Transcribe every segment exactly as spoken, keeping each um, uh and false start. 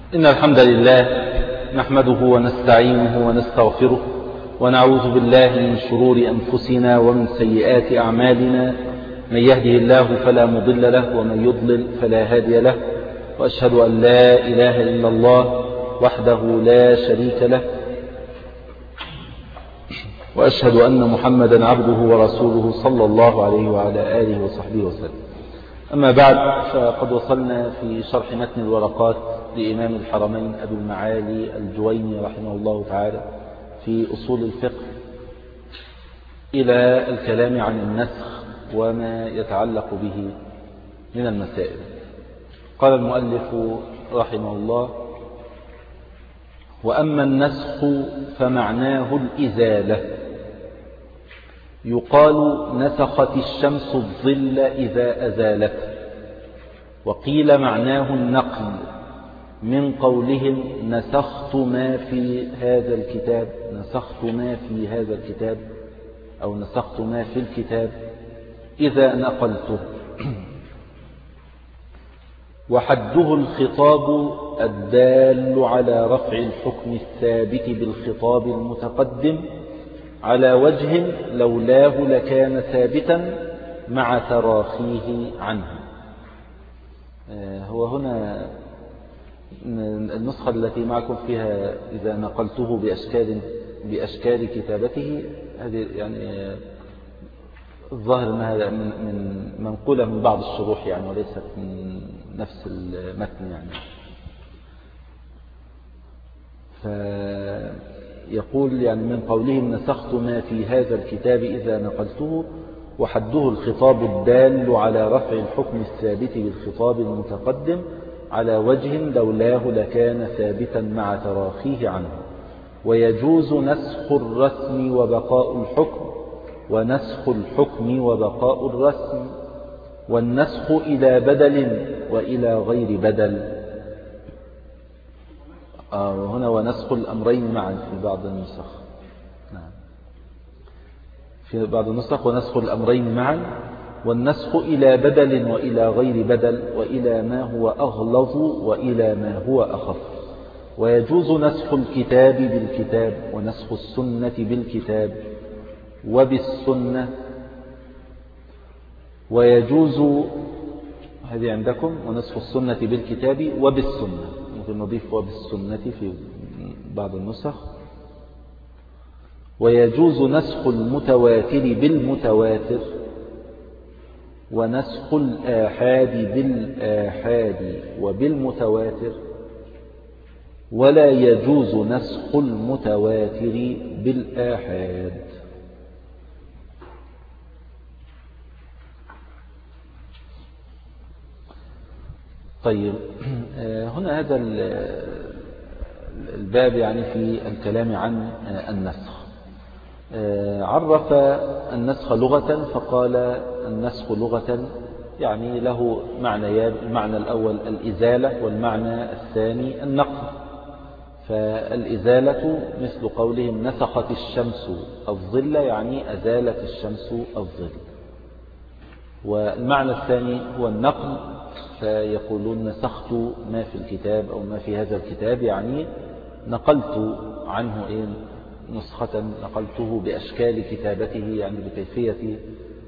إن الحمد لله نحمده ونستعينه ونستغفره ونعوذ بالله من شرور أنفسنا ومن سيئات أعمالنا. من يهده الله فلا مضل له ومن يضلل فلا هادي له، وأشهد أن لا إله إلا الله وحده لا شريك له، وأشهد أن محمدا عبده ورسوله صلى الله عليه وعلى آله وصحبه وسلم. أما بعد، فقد وصلنا في شرح متن الورقات لإمام الحرمين أبي المعالي الجويني رحمه الله تعالى في أصول الفقه إلى الكلام عن النسخ وما يتعلق به من المسائل. قال المؤلف رحمه الله: وأما النسخ فمعناه الإزالة، يقال نسخت الشمس الظل إذا أزالته، وقيل معناه النقل من قولهم نسخت ما في هذا الكتاب نسخت ما في هذا الكتاب أو نسخت ما في الكتاب إذا نقلته. وحده الخطاب الدال على رفع الحكم الثابت بالخطاب المتقدم على وجه لولاه لكان ثابتا مع تراخيه عنه. هو هنا النسخة التي معكم فيها إذا نقلته بأشكال بأشكال كتابته، هذه يعني الظاهر أنها من منقولة من بعض الشروح يعني، وليست من نفس المتن يعني. فيقول يعني من قولهم نسخت ما في هذا الكتاب إذا نقلته، وحده الخطاب الدال على رفع الحكم الثابت بالخطاب المتقدم على وجه لولاه لكان ثابتا مع تراخيه عنه. ويجوز نسخ الرسم وبقاء الحكم، ونسخ الحكم وبقاء الرسم، والنسخ إلى بدل وإلى غير بدل. آه هنا ونسخ الأمرين معا في بعض النسخ. نعم. في بعض النسخ ونسخ الأمرين معا، والنسخ إلى بدل وإلى غير بدل، وإلى ما هو أغلظ وإلى ما هو أخف. ويجوز نسخ الكتاب بالكتاب، ونسخ السنة بالكتاب وبالسنة. ويجوز هذه عندكم ونسخ السنة بالكتاب وبالسنة، ممكن نضيف وبالسنة في بعض النسخ. ويجوز نسخ المتواتر بالمتواتر، ونسخ الآحاد بالآحاد وبالمتواتر. ولا يجوز نسخ المتواتر بالآحاد. طيب، هنا هذا الباب يعني في الكلام عن النسخ. عرف النسخ لغة فقال النسخ لغة يعني له معنيان: المعنى الأول الإزالة، والمعنى الثاني النقل. فالإزالة مثل قولهم نسخت الشمس الظل، يعني أزالت الشمس الظل. والمعنى الثاني هو النقل، فيقولون نسخت ما في الكتاب أو ما في هذا الكتاب، يعني نقلت عنه إيه نسخة، نقلته بأشكال كتابته يعني بكيفية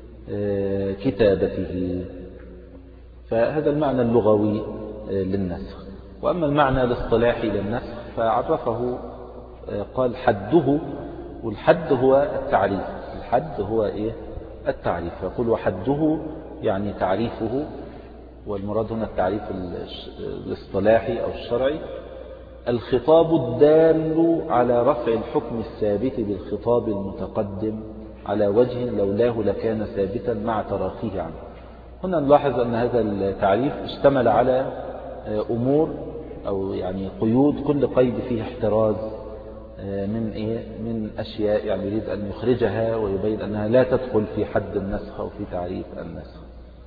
كتابته. فهذا المعنى اللغوي للنسخ. وأما المعنى الاصطلاحي للنسخ فعرفه قال حده، والحد هو التعريف. الحد هو إيه؟ التعريف. يقول وحده يعني تعريفه، والمراد هنا التعريف الاصطلاحي أو الشرعي: الخطاب الدال على رفع الحكم الثابت بالخطاب المتقدم على وجه لولاه لكان ثابتا مع تراخيه عنه. هنا نلاحظ أن هذا التعريف اشتمل على أمور أو يعني قيود، كل قيد فيه احتراز من إيه؟ من أشياء يعني يريد أن يخرجها ويبين أنها لا تدخل في حد النسخ أو في تعريف النسخ.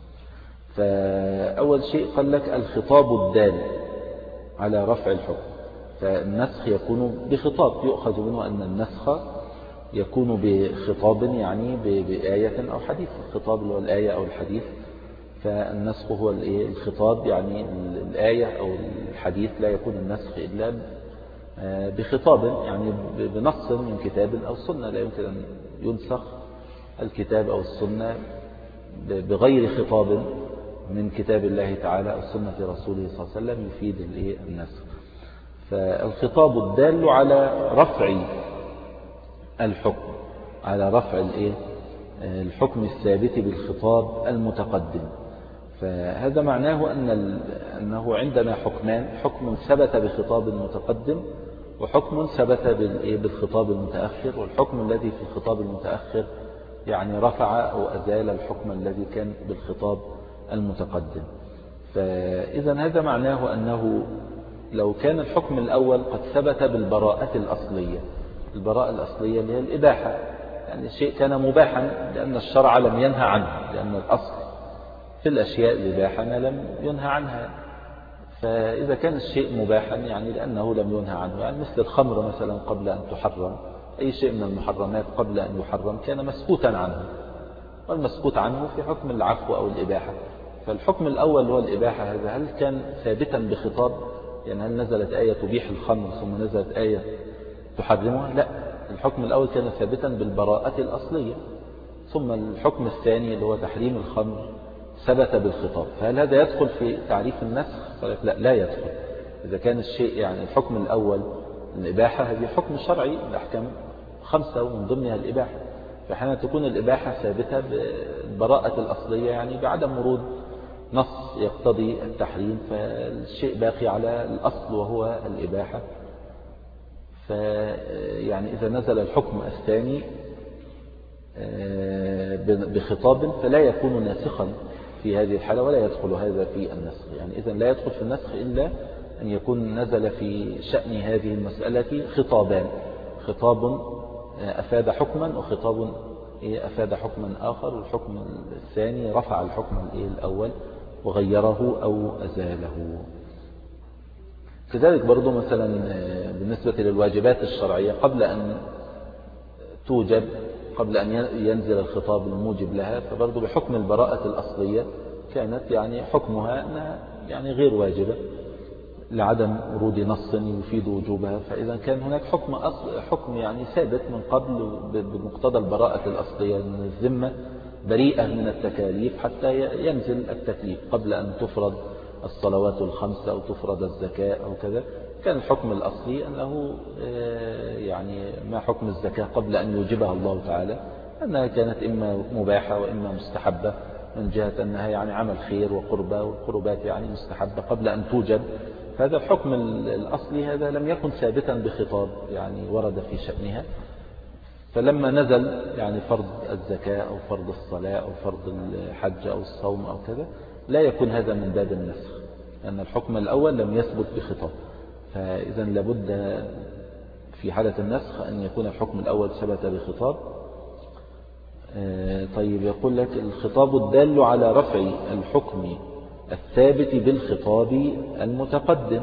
فأول شيء قال لك الخطاب الدال على رفع الحكم. فالنسخ يكون بخطاب، يؤخذ منه أن النسخ يكون بخطاب يعني بآية أو حديث. الخطاب اللي هو الآية أو الحديث فالنسخ هو الخطاب، يعني الآية أو الحديث لا يكون النسخ إلا بخطاب، يعني بنص من كتاب أو سنة. لا يمكن أن ينسخ الكتاب أو السنة بغير خطاب من كتاب الله تعالى أو سنة رسوله صلى الله عليه وسلم يفيد النسخ. فالخطاب الدال على رفع الحكم، على رفع الحكم الثابت بالخطاب المتقدم. فهذا معناه أن أنه عندنا حكمان: حكم ثبت بخطاب متقدم، وحكم ثبت بالخطاب المتأخر. والحكم الذي في الخطاب المتأخر يعني رفع أو أزال الحكم الذي كان بالخطاب المتقدم. فإذا هذا معناه أنه لو كان الحكم الأول قد ثبت بالبراءة الأصلية، البراءة الأصلية اللي هي الإباحة، يعني الشيء كان مباحا لأن الشرع لم ينهى عنه، لأن الأصل في الأشياء الإباحة ما لم ينهى عنها. فإذا كان الشيء مباحا يعني لأنه لم ينهى عنه، يعني مثل الخمر مثلا قبل أن تحرم، أي شيء من المحرمات قبل أن يحرم كان مسكوتا عنه، والمسكوت عنه في حكم العفو أو الإباحة. فالحكم الأول هو الإباحة، هذا هل كان ثابتا بخطاب؟ يعني هل نزلت آية تبيح الخمر ثم نزلت آية تحرمها؟ لا، الحكم الأول كان ثابتا بالبراءة الأصلية، ثم الحكم الثاني اللي هو تحريم الخمر ثبت بالخطاب. فهل هذا يدخل في تعريف النسخ؟ لا، لا يدخل. إذا كان الشيء يعني الحكم الأول الإباحة، هذه حكم شرعي، الأحكام خمسة ومن ضمنها الإباحة. فحين تكون الإباحة ثابتة بالبراءة الأصلية، يعني بعدم ورود نص يقتضي التحريم، فالشيء باقي على الأصل وهو الإباحة. فيعني إذا نزل الحكم الثاني بخطاب فلا يكون ناسخا في هذه الحالة، ولا يدخل هذا في النسخ. يعني إذا لا يدخل في النسخ إلا أن يكون نزل في شأن هذه المسألة خطابان: خطاب أفاد حكما، وخطاب أفاد حكما آخر، والحكم الثاني رفع الحكم الأول وغيره أو أزاله. كذلك برضو مثلا بالنسبة للواجبات الشرعية قبل أن توجب، قبل أن ينزل الخطاب الموجب لها، فبرضو بحكم البراءة الأصلية كانت يعني حكمها أنها يعني غير واجبة لعدم ورود نص يفيد وجوبها. فإذا كان هناك حكم أصل، حكم يعني ثابت من قبل بمقتضى البراءة الأصلية، من الذمة بريئة من التكاليف حتى ينزل التكليف، قبل أن تفرض الصلوات الخمس أو تفرض الزكاة أو كذا. كان الحكم الأصلي أنه يعني ما حكم الزكاة قبل أن يوجبها الله تعالى، أنها كانت إما مباحة وإما مستحبة، من جهة أنها يعني عمل خير وقربة، والقربات يعني مستحبة قبل أن توجب. هذا الحكم الأصلي هذا لم يكن ثابتا بخطاب يعني ورد في شأنها. فلما نزل يعني فرض الزكاة أو فرض الصلاة أو فرض الحج أو الصوم أو كذا، لا يكون هذا من باب النسخ، لأن الحكم الأول لم يثبت بخطاب. فإذا لابد في حالة النسخ أن يكون الحكم الأول ثبت بخطاب. طيب، يقول لك الخطاب الدال على رفع الحكم الثابت بالخطاب المتقدم.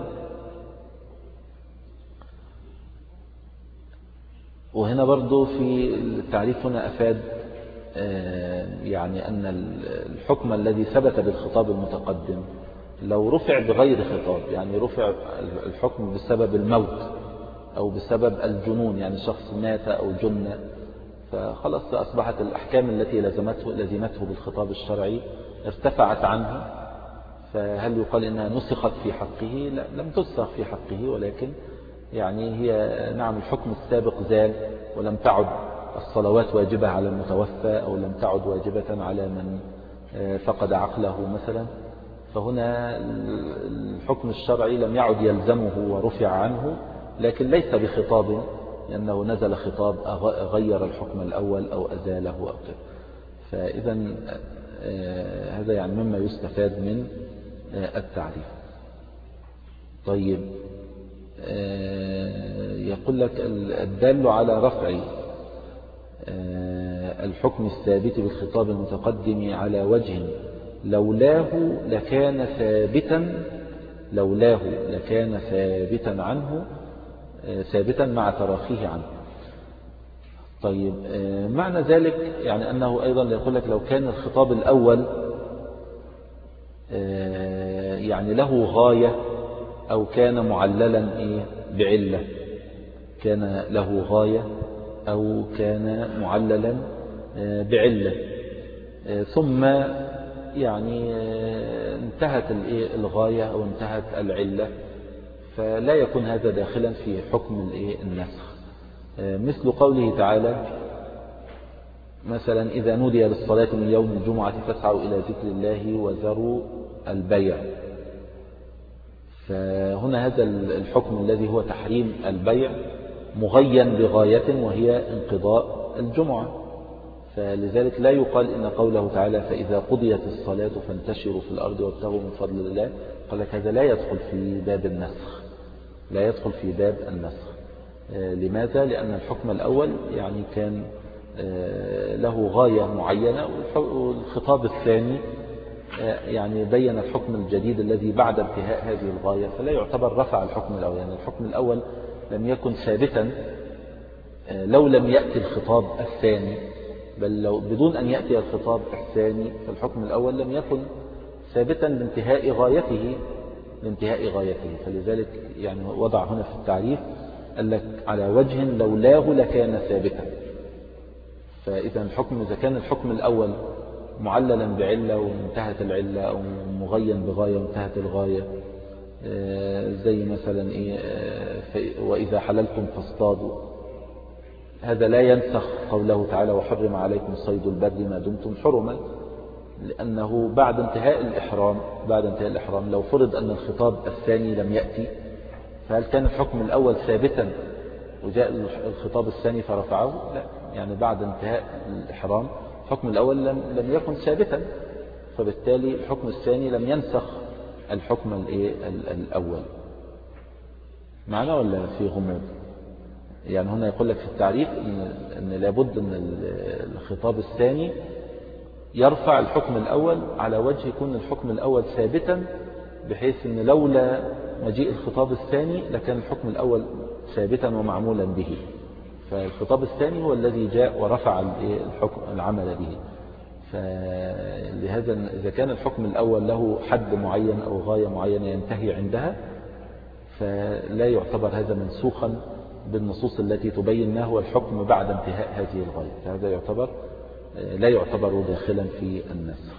وهنا برضو في التعريف هنا أفاد يعني أن الحكم الذي ثبت بالخطاب المتقدم لو رفع بغير خطاب، يعني رفع الحكم بسبب الموت أو بسبب الجنون، يعني شخص مات أو جن، فخلص أصبحت الأحكام التي لزمته لزمته بالخطاب الشرعي ارتفعت عنه. فهل يقال إنها نسخت في حقه؟ لا، لم تنسخ في حقه، ولكن يعني هي نعم الحكم السابق زال، ولم تعد الصلوات واجبة على المتوفى، أو لم تعد واجبة على من فقد عقله مثلا. فهنا الحكم الشرعي لم يعد يلزمه ورفع عنه، لكن ليس بخطاب، لأنه نزل خطاب غير الحكم الأول أو أزاله أو كذا. فإذا هذا يعني مما يستفاد من التعريف. طيب، يقول لك الدال على رفع الحكم الثابت بالخطاب المتقدم على وجه لولاه لكان ثابتا لولاه لكان ثابتا عنه ثابتا مع تراخيه عنه. طيب، معنى ذلك يعني أنه أيضا يقول لك لو كان الخطاب الأول يعني له غاية أو كان معللا بعلة، كان له غاية أو كان معللا بعلة، ثم يعني انتهت الغاية أو انتهت العلة، فلا يكون هذا داخلا في حكم النسخ. مثل قوله تعالى مثلا إذا نودي للصلاة من يوم الجمعة فاسعوا إلى ذكر الله وذروا البيع، فهنا هذا الحكم الذي هو تحريم البيع مغين بغاية وهي انقضاء الجمعة، فلذلك لا يقال إن قوله تعالى فإذا قضيت الصلاة فانتشروا في الأرض وابتغوا من فضل الله، قال لك هذا لا يدخل في باب النسخ، لا يدخل في باب النسخ. لماذا؟ لأن الحكم الأول يعني كان له غاية معينة، والخطاب الثاني يعني بين الحكم الجديد الذي بعد انتهاء هذه الغاية، فلا يعتبر رفع الحكم الأول. يعني الحكم الأول لم يكن ثابتا لو لم يأتي الخطاب الثاني، بل لو بدون أن يأتي الخطاب الثاني فالحكم الأول لم يكن ثابتا لانتهاء غايته لانتهاء غايته فلذلك يعني وضع هنا في التعريف قال لك على وجه لولاه لكان ثابتا. فإذا الحكم إذا كان الحكم الأول معللا بعلة وانتهت العلة، أو مغين بغاية وانتهت الغاية، زي مثلا إيه وإذا حللتم فاصطادوا، هذا لا ينسخ قوله تعالى وحرم عليكم صيد البر ما دمتم حرما، لأنه بعد انتهاء الإحرام بعد انتهاء الإحرام لو فرض أن الخطاب الثاني لم يأتي، فهل كان الحكم الأول ثابتا وجاء الخطاب الثاني فرفعه؟ لا، يعني بعد انتهاء الإحرام الحكم الأول لم, لم يكن ثابتا، فبالتالي الحكم الثاني لم ينسخ الحكم الأول. معنا ولا في غموض؟ يعني هنا يقول لك في التعريف إن, إن لابد أن الخطاب الثاني يرفع الحكم الأول على وجه يكون الحكم الأول ثابتا، بحيث أن لولا مجيء الخطاب الثاني لكان الحكم الأول ثابتا ومعمولا به، فالخطاب الثاني هو الذي جاء ورفع الحكم العمل به. فلهذا إذا كان الحكم الأول له حد معين أو غاية معينة ينتهي عندها، فلا يعتبر هذا منسوخا بالنصوص التي تبين ما هو الحكم بعد انتهاء هذه الغاية، فهذا يعتبر لا يعتبر داخلا في النسخ.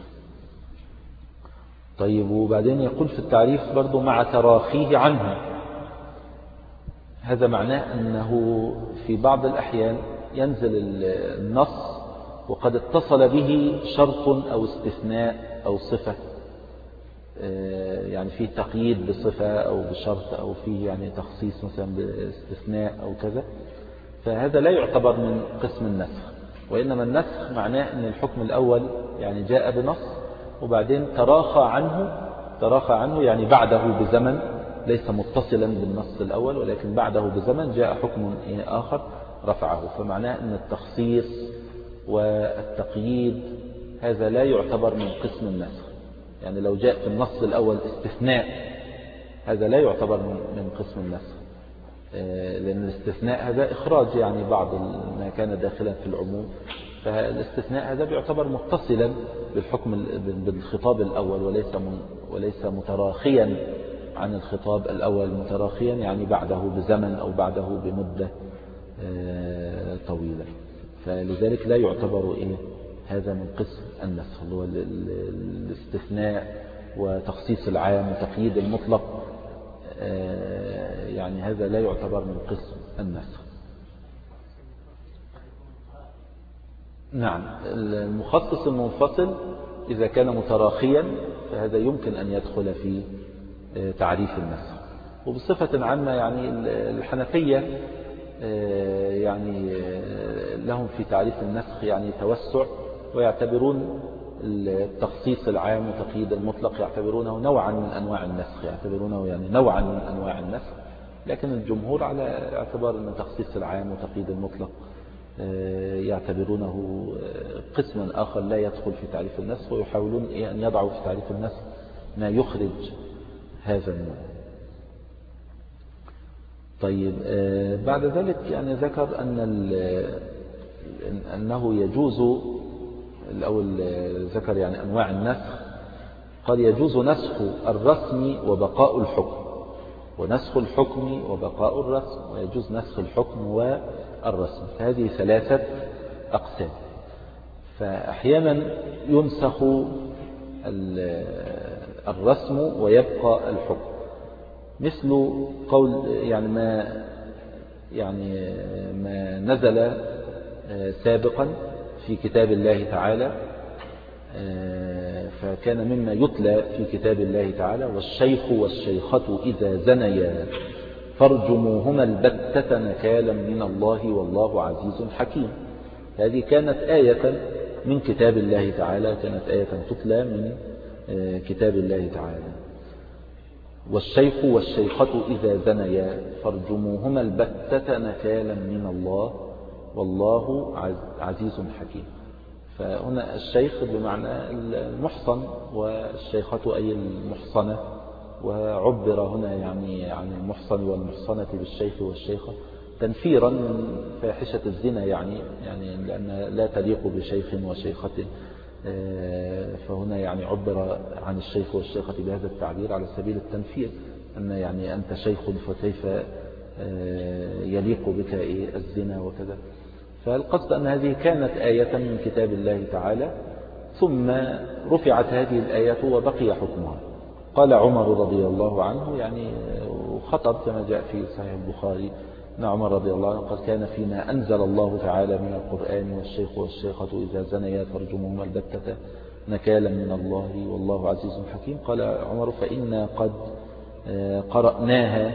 طيب، وبعدين يقول في التعريف برضو مع تراخيه عنه، هذا معناه أنه في بعض الأحيان ينزل النص وقد اتصل به شرط أو استثناء أو صفة، يعني فيه تقييد بصفة أو بشرط أو فيه يعني تخصيص مثلا باستثناء أو كذا، فهذا لا يعتبر من قسم النسخ، وإنما النسخ معناه أن الحكم الأول يعني جاء بنص وبعدين تراخى عنه تراخى عنه يعني بعده بزمن، ليس متصلا بالنص الأول ولكن بعده بزمن جاء حكم آخر رفعه، فمعناه أن التخصيص والتقييد هذا لا يعتبر من قسم النسخ. يعني لو جاء في النص الأول استثناء هذا لا يعتبر من قسم النسخ، لأن الاستثناء هذا إخراج يعني بعض ما كان داخلا في العموم، فالاستثناء هذا بيعتبر متصلا بالحكم بالخطاب الأول وليس وليس متراخيا عن الخطاب الأول، متراخيا يعني بعده بزمن أو بعده بمدة طويلة، فلذلك لا يعتبر إيه هذا من قسم النسخ، اللي هو الاستثناء وتخصيص العام وتقييد المطلق، يعني هذا لا يعتبر من قسم النسخ. نعم، المخصص المنفصل إذا كان متراخيا فهذا يمكن أن يدخل في تعريف النسخ. وبصفة عامة يعني الحنفية يعني لهم في تعريف النسخ يعني توسع، ويعتبرون التخصيص العام وتقييد المطلق يعتبرونه نوعا من أنواع النسخ، يعتبرونه يعني نوعا من أنواع النسخ، لكن الجمهور على اعتبار أن تخصيص العام وتقييد المطلق يعتبرونه قسما آخر لا يدخل في تعريف النسخ، ويحاولون أن يضعوا في تعريف النسخ ما يخرج هذا النوع. طيب، بعد ذلك يعني ذكر أن أنه يجوز الأول، ذكر يعني أنواع النسخ، قال يجوز نسخ الرسم وبقاء الحكم، ونسخ الحكم وبقاء الرسم، ويجوز نسخ الحكم والرسم. فهذه ثلاثة أقسام. فأحيانا ينسخ الرسم ويبقى الحكم، مثل قول يعني ما يعني ما نزل سابقا في كتاب الله تعالى، فكان مما يتلى في كتاب الله تعالى: والشيخ والشيخة إذا زنيا فارجموهما البتة نكالا من الله والله عزيز حكيم. هذه كانت آية من كتاب الله تعالى، كانت آية تتلى من كتاب الله تعالى: والشيخ والشيخة إذا زنيا فارجموهما البتة نكالا من الله والله عزيز حكيم. فهنا الشيخ بمعنى المحصن، والشيخة أي المحصنة، وعبر هنا يعني عن المحصن والمحصنة بالشيخ والشيخة تنفيرا من فاحشة الزنا، يعني يعني لأن لا تليق بشيخ وشيخة، فهنا يعني عبر عن الشيخ والشيخة بهذا التعبير على سبيل التنفير، أن يعني أنت شيخ فكيف يليق بك الزنا وكذا. فالقصد أن هذه كانت آية من كتاب الله تعالى، ثم رفعت هذه الآية وبقي حكمها. قال عمر رضي الله عنه، يعني خطب كما جاء في صحيح البخاري أن عمر رضي الله عنه قال: كان فيما أنزل الله تعالى من القرآن والشيخ والشيخة إذا زنيا فارجموهما البتة نكالا من الله والله عزيز حكيم. قال عمر: فإنا قد قرأناها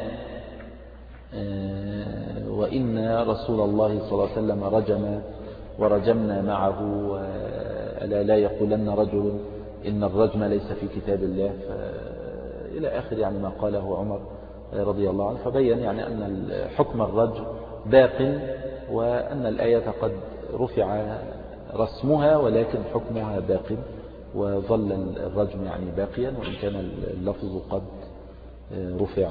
وإن رسول الله صلى الله عليه وسلم رجم ورجمنا معه، ألا لا يقولن رجل إن الرجم ليس في كتاب الله، إلى آخر يعني ما قاله عمر رضي الله عنه. فبين يعني أن حكم الرجم باق، وأن الآية قد رفع رسمها ولكن حكمها باق، وظل الرجم يعني باقيا وإن كان اللفظ قد رفع.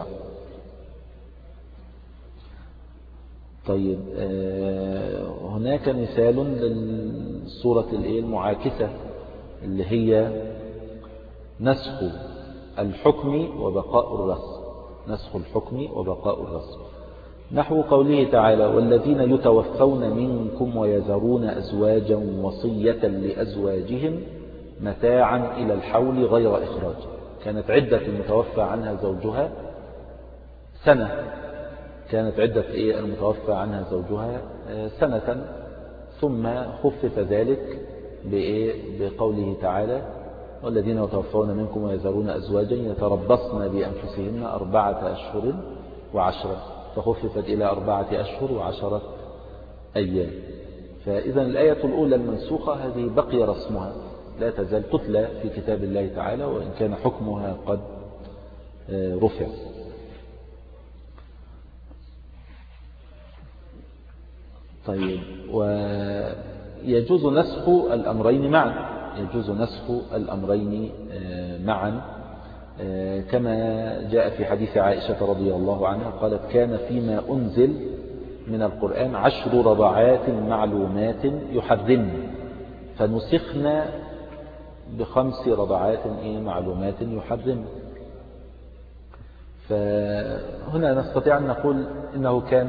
طيب، هناك مثال للصورة المعاكسة اللي هي نسخ الحكم وبقاء الرسم، نسخ الحكم وبقاء الرسم، نحو قوله تعالى: والذين يتوفون منكم ويذرون أزواجا وصية لأزواجهم متاعا إلى الحول غير إخراج. كانت عدة المتوفى عنها زوجها سنة، كانت عدة إيه المتوفى عنها زوجها سنة، ثم خفف ذلك بإيه بقوله تعالى: والذين يتوفون منكم ويذرون أزواجا يتربصن بأنفسهن أربعة أشهر وعشرة، فخففت إلى أربعة أشهر وعشرة أيام. فإذا الآية الأولى المنسوخة هذه بقي رسمها، لا تزال تتلى في كتاب الله تعالى وإن كان حكمها قد رفع. طيب، ويجوز نسخ الأمرين معا، يجوز نسخ الأمرين معا كما جاء في حديث عائشة رضي الله عنها قالت: كان فيما أنزل من القرآن عشر رضعات معلومات يحرمن فنسخنا بخمس رضعات معلومات يحرمن. فهنا نستطيع أن نقول إنه كان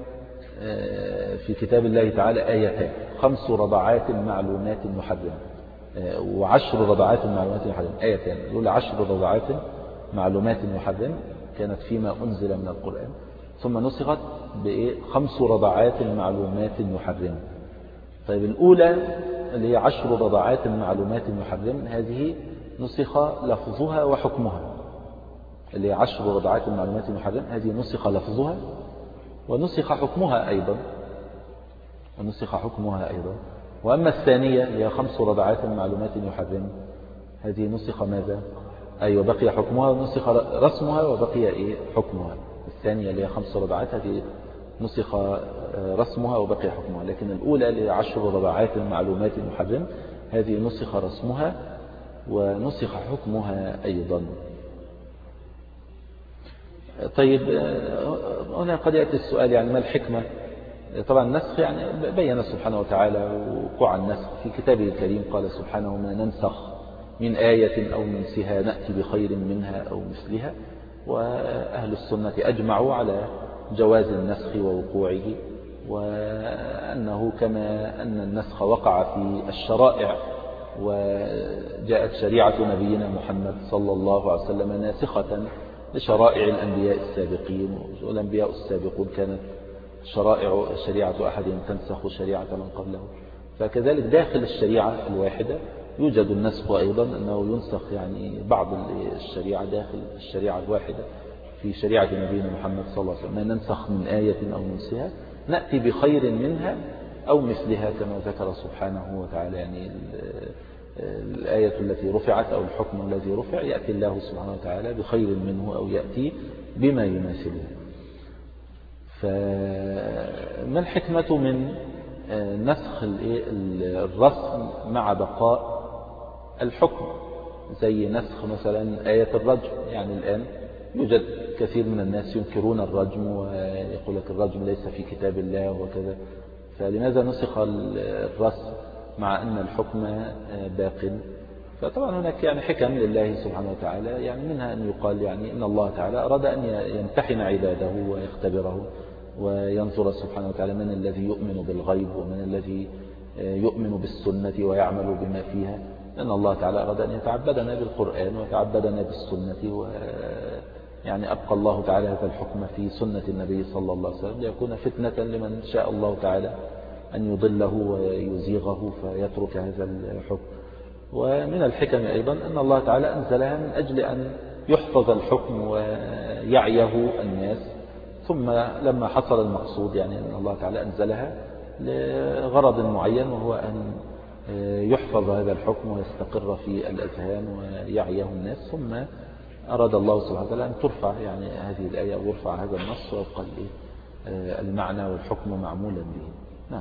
في كتاب الله تعالى آيتان: خمس رضعات معلومات يحرمن وعشر رضعات معلومات يحرمن. آيتان يقول عشر رضعات معلومات يحرمن كانت فيما أنزل من القرآن، ثم نسخت بخمس رضعات معلومات يحرمن. طيب، الأولى اللي هي عشر رضعات معلومات يحرمن هذه نسخ لفظها وحكمها، اللي هي عشر رضعات معلومات يحرمن هذه نسخ لفظها ونسخ حكمها أيضا، ونسخ حكمها أيضا. وأما الثانية هي خمس رضعات معلومات يحرمن هذه نسخ ماذا؟ أي أيوة بقي حكمها ونسخ رسمها وبقي إيه حكمها. الثانية اللي هي خمس رضعات هذه نسخ رسمها وبقي حكمها، لكن الأولى اللي هي عشر رضعات معلومات يحرمن هذه نسخ رسمها ونسخ حكمها أيضا. طيب، هنا قد يأتي السؤال يعني ما الحكمة؟ طبعا النسخ يعني بين سبحانه وتعالى وقوع النسخ في كتابه الكريم، قال سبحانه: ما ننسخ من آية أو ننسها نأتي بخير منها أو مثلها. وأهل السنة أجمعوا على جواز النسخ ووقوعه، وأنه كما أن النسخ وقع في الشرائع وجاءت شريعة نبينا محمد صلى الله عليه وسلم ناسخة لشرائع الأنبياء السابقين، والأنبياء السابقون كانت شرائع شريعة أحدهم تنسخ شريعة من قبله، فكذلك داخل الشريعة الواحدة يوجد النسخ أيضا، أنه ينسخ يعني بعض الشريعة داخل الشريعة الواحدة في شريعة نبينا محمد صلى الله عليه وسلم، ننسخ من آية أو ننسها نأتي بخير منها أو مثلها كما ذكر سبحانه وتعالى. يعني الآية التي رفعت أو الحكم الذي رفع يأتي الله سبحانه وتعالى بخير منه أو يأتي بما يماثله. فما الحكمة من نسخ الرسم مع بقاء الحكم؟ زي نسخ مثلا آية الرجم. يعني الآن يوجد كثير من الناس ينكرون الرجم ويقول لك الرجم ليس في كتاب الله وكذا، فلماذا نسخ الرسم مع أن الحكم باق؟ فطبعا هناك يعني حكم لله سبحانه وتعالى، يعني منها أن يقال يعني إن الله تعالى أراد أن يمتحن عباده ويختبره وينظر سبحانه وتعالى من الذي يؤمن بالغيب ومن الذي يؤمن بالسنة ويعمل بما فيها. لأن الله تعالى أراد أن يتعبدنا بالقرآن ويتعبدنا بالسنة، و يعني أبقى الله تعالى هذا الحكم في سنة النبي صلى الله عليه وسلم ليكون فتنة لمن شاء الله تعالى أن يضله ويزيغه فيترك هذا الحكم. ومن الحكم أيضا أن الله تعالى أنزلها من أجل أن يحفظ الحكم ويعيه الناس، ثم لما حصل المقصود يعني أن الله تعالى أنزلها لغرض معين، وهو أن يحفظ هذا الحكم ويستقر في الأذهان ويعيه الناس، ثم أراد الله سبحانه وتعالى أن ترفع يعني هذه الآية ويرفع هذا النص ويبقى المعنى والحكم معمولا به. نعم.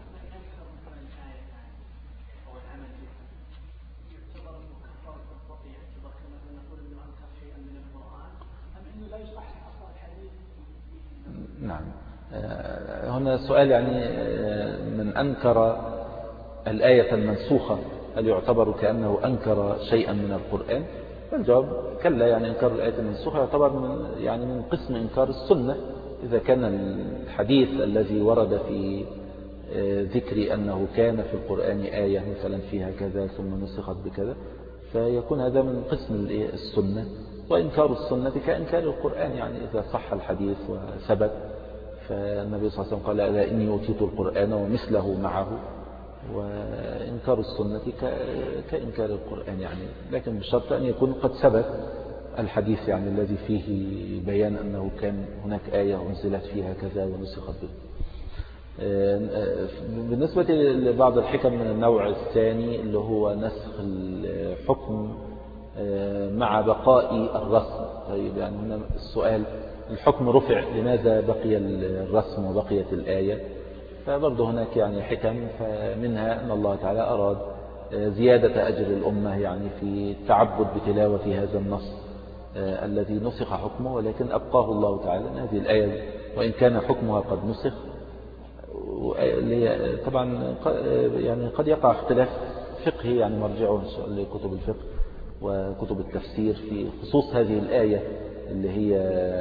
نعم. هنا سؤال يعني من أنكر الآية المنسوخة هل يعتبر كأنه أنكر شيئا من القرآن؟ الجواب كلا، يعني إنكار الآية المنسوخة يعتبر من يعني من قسم إنكار السنة. إذا كان الحديث الذي ورد في ذكر أنه كان في القرآن آية مثلا فيها كذا ثم نسخت بكذا، فيكون هذا من قسم السنة. وإنكار السنة كإنكار القرآن، يعني إذا صح الحديث وثبت، فالنبي صلى الله عليه وسلم قال ألا إني أوتيت القرآن ومثله معه. وإنكار السنة كإنكار القرآن يعني، لكن بشرط أن يكون قد ثبت الحديث يعني الذي فيه بيان أنه كان هناك آية أنزلت فيها كذا ونسخت به. بالنسبة لبعض الحكم من النوع الثاني اللي هو نسخ الحكم مع بقاء الرسم. طيب يعني هنا السؤال الحكم رفع لماذا بقي الرسم وبقيت الآية؟ فبرضه هناك يعني حكم، فمنها أن الله تعالى أراد زيادة أجر الأمة يعني في التعبد بتلاوة هذا النص الذي نسخ حكمه، ولكن أبقاه الله تعالى هذه الآية وإن كان حكمها قد نسخ. طبعا يعني قد يقع اختلاف فقهي يعني مرجعه لكتب الفقه وكتب التفسير في خصوص هذه الآية اللي هي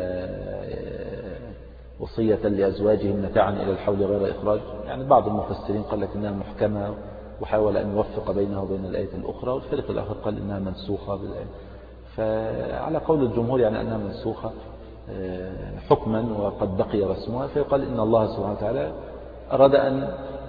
وصية لأزواجهم متاعا إلى الحول غير إخراج. يعني بعض المفسرين قال لك إنها محكمة وحاول أن يوفق بينها وبين الآية الأخرى، والفريق الآخر قال إنها منسوخة بالآية. فعلى قول الجمهور يعني أنها منسوخة حكما وقد بقي رسمها، فيقال إن الله سبحانه وتعالى أراد أن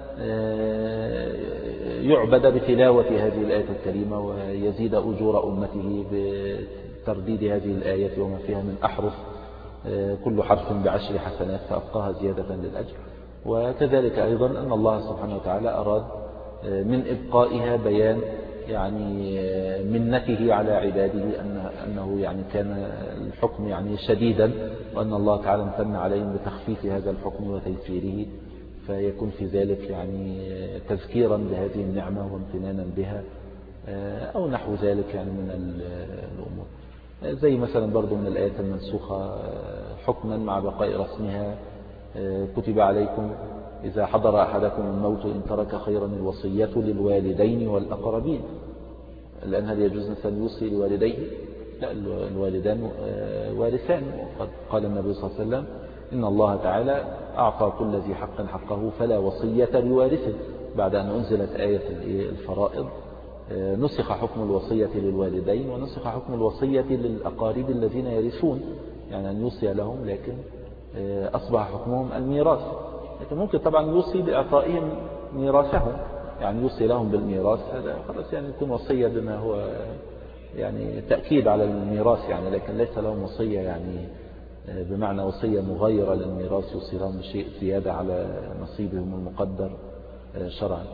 يعبد بتلاوة هذه الآية الكريمة ويزيد أجور أمته بترديد هذه الآية وما فيها من أحرف، كل حرف بعشر حسنات، فأبقاها زيادة للأجر. وكذلك أيضا أن الله سبحانه وتعالى أراد من إبقائها بيان يعني منته على عباده، أنه يعني كان الحكم يعني شديدا، وأن الله تعالى امتن عليهم بتخفيف هذا الحكم وتيسيره، فيكون في ذلك يعني تذكيرا بهذه النعمة وامتنانا بها أو نحو ذلك يعني من الأمور. زي مثلا برضو من الآيات المنسوخة حكما مع بقاء رسمها كتب عليكم إذا حضر أحدكم الموت إن ترك خيرا الوصية للوالدين والأقربين. لأن هل يجوز الإنسان يوصي لوالديه؟ لا، الوالدان وارثان. وقد قال النبي صلى الله عليه وسلم إن الله تعالى أعطى كل ذي حق حقه فلا وصية لوارثه. بعد أن أنزلت آية الفرائض نسخ حكم الوصية للوالدين ونسخ حكم الوصية للأقارب الذين يرثون، يعني أن يوصي لهم، لكن أصبح حكمهم الميراث. لكن ممكن طبعا يوصي بإعطائهم ميراثهم، يعني يوصي لهم بالميراث، هذا خلاص يعني يكون وصية بما هو يعني تأكيد على الميراث يعني، لكن ليس لهم وصية يعني بمعنى وصية مغايرة للميراث يوصي لهم بشيء زيادة على نصيبهم المقدر شرعا.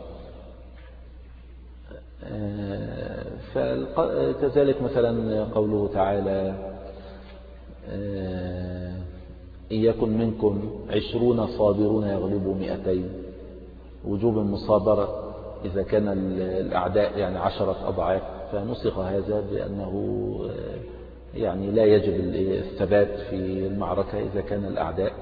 فكذلك مثلا قوله تعالى إن يكن منكم عشرون صابرون يغلبوا مئتين، وجوب المصابرة إذا كان الأعداء يعني عشرة أضعاف، فنسخ هذا بأنه يعني لا يجب الثبات في المعركة إذا كان الأعداء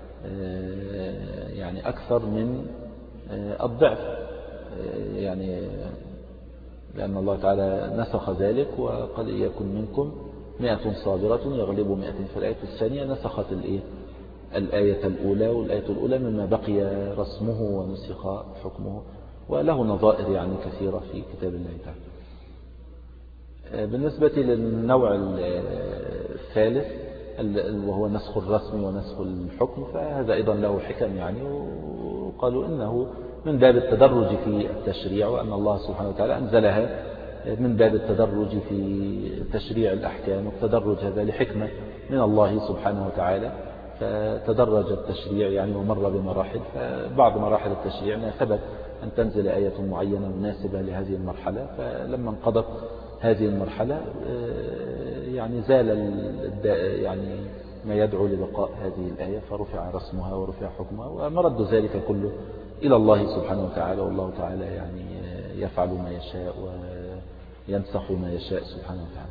يعني أكثر من الضعف، يعني لأن الله تعالى نسخ ذلك وقال إن يكن منكم مئة صابرة يغلبوا مئتين. فالآية الثانية نسخت الآية الأولى، والآية الأولى مما بقي رسمه ونسخ حكمه، وله نظائر يعني كثيرة في كتاب الله تعالى. بالنسبة للنوع الثالث وهو نسخ الرسم ونسخ الحكم، فهذا أيضا له حكم يعني، وقالوا إنه من باب التدرج في التشريع، وأن الله سبحانه وتعالى أنزلها من باب التدرج في تشريع الأحكام، والتدرج هذا لحكمة من الله سبحانه وتعالى، فتدرج التشريع يعني ومر بمراحل. فبعض مراحل التشريع ناسبت أن تنزل آية معينة مناسبة لهذه المرحلة، فلما انقضت هذه المرحلة يعني زال يعني ما يدعو لبقاء هذه الآية، فرفع رسمها ورفع حكمها، ومرد ذلك كله إلى الله سبحانه وتعالى، والله تعالى يعني يفعل ما يشاء وينسخ ما يشاء سبحانه وتعالى.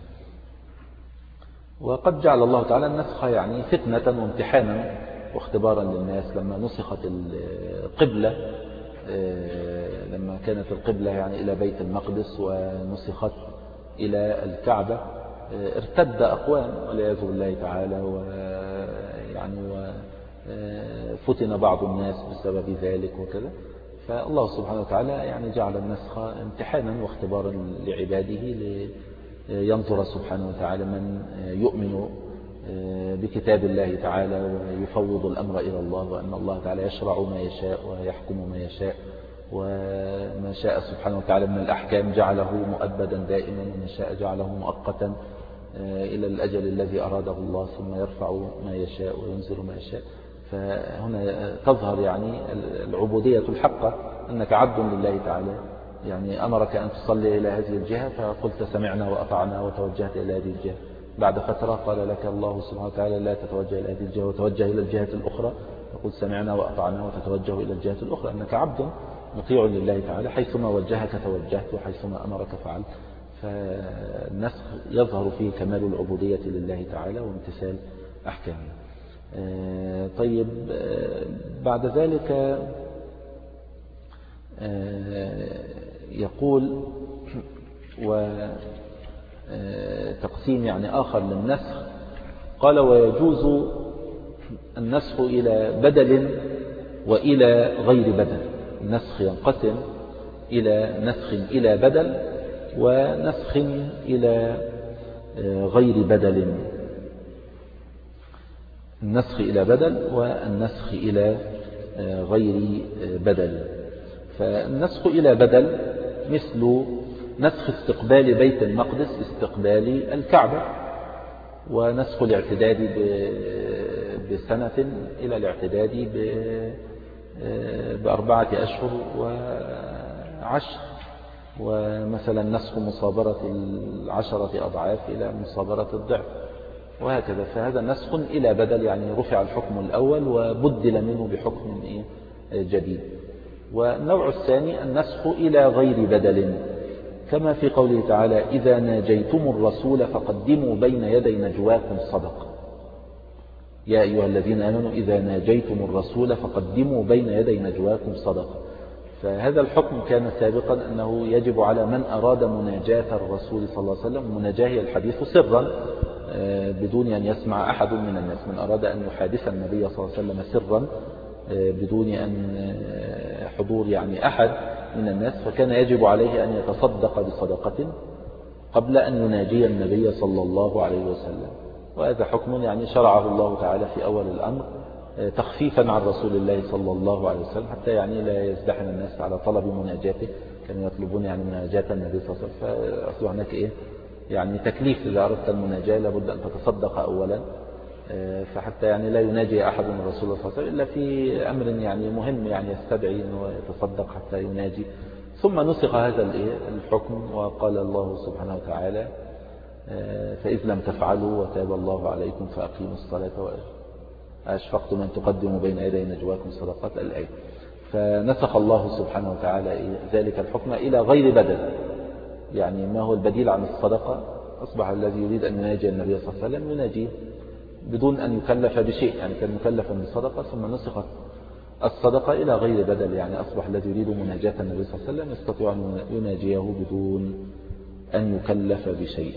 وقد جعل الله تعالى النسخ يعني فتنة وامتحانا واختبارا للناس. لما نسخت القبلة، لما كانت القبلة يعني إلى بيت المقدس ونسخت إلى الكعبة، ارتد أقوام والعياذ بالله تعالى، ويعني وفتن بعض الناس بسبب ذلك وكذا. فالله سبحانه وتعالى يعني جعل النسخ امتحانا واختبارا لعباده، لينظر سبحانه وتعالى من يؤمن بكتاب الله تعالى ويفوض الأمر إلى الله، وأن الله تعالى يشرع ما يشاء ويحكم ما يشاء، وما شاء سبحانه وتعالى من الأحكام جعله مؤبدا دائما، وما شاء جعله مؤقتا إلى الأجل الذي أراده الله، ثم يرفع ما يشاء وينزل ما يشاء. فهنا تظهر يعني العبودية الحقة، أنك عبد لله تعالى، يعني أمرك أن تصلي إلى هذه الجهة فقلت سمعنا وأطعنا وتوجهت إلى هذه الجهة. بعد فترة قال لك الله سبحانه وتعالى لا تتوجه إلى هذه الجهة وتوجه إلى الجهة الأخرى، فقلت سمعنا وأطعنا وتتوجه إلى الجهة الأخرى. أنك عبد مطيع لله تعالى، حيثما وجهك توجهت وحيثما أمرك فعلت. فالنسخ يظهر فيه كمال العبودية لله تعالى وامتثال أحكامه. طيب، بعد ذلك يقول وتقسيم يعني آخر للنسخ، قال ويجوز النسخ إلى بدل وإلى غير بدل. النسخ ينقسم إلى نسخ إلى بدل ونسخ إلى غير بدل. النسخ إلى بدل والنسخ إلى غير بدل. فالنسخ إلى بدل مثل نسخ استقبال بيت المقدس استقبال الكعبة، ونسخ الاعتداد بسنة إلى الاعتداد بأربعة أشهر وعشر، ومثلا نسخ مصابرة العشرة أضعاف إلى مصابرة الضعف، وهكذا. فهذا نسخ إلى بدل، يعني رفع الحكم الأول وبدل منه بحكم جديد. والنوع الثاني النسخ إلى غير بدل، كما في قوله تعالى إذا ناجيتم الرسول فقدموا بين يدي نجواكم صدقة. يا أيها الذين آمنوا إذا ناجيتم الرسول فقدموا بين يدي نجواكم صدقة. فهذا الحكم كان سابقا أنه يجب على من أراد مناجاة الرسول صلى الله عليه وسلم، مناجاة هي الحديث سرا بدون أن يسمع أحد من الناس، من أراد أن يحادث النبي صلى الله عليه وسلم سرا بدون أن حضور يعني أحد من الناس، فكان يجب عليه أن يتصدق بصدقة قبل أن يناجي النبي صلى الله عليه وسلم. وهذا حكم يعني شرعه الله تعالى في أول الأمر تخفيفا عن رسول الله صلى الله عليه وسلم، حتى يعني لا يزدحم الناس على طلب مناجاته، كانوا يطلبون يعني مناجاة النبي صلى الله عليه وسلم، فأصبح هناك إيه يعني تكليف إذا أردت المناجاة لابد أن تتصدق أولا، فحتى يعني لا يناجي أحد من رسول الله صلى الله عليه وسلم إلا في أمر يعني مهم يعني يستدعي أنه يتصدق حتى يناجي. ثم نسخ هذا الحكم وقال الله سبحانه وتعالى فإذ لم تفعلوا وتاب الله عليكم فأقيموا الصلاة وأشفقتم أن تقدموا بين يدي نجواكم صدقات الآية. فنسخ الله سبحانه وتعالى ذلك الحكم إلى غير بدل، يعني ما هو البديل عن الصدقة أصبح الذي يريد أن يناجي النبي صلى الله عليه وسلم يناجيه بدون أن يكلف بشيء، يعني كان مكلفا بصدقة ثم نسخت الصدقة إلى غير بدل، يعني أصبح الذي يريد مناجاة النبي صلى الله عليه وسلم يستطيع أن يناجيه بدون أن يكلف بشيء.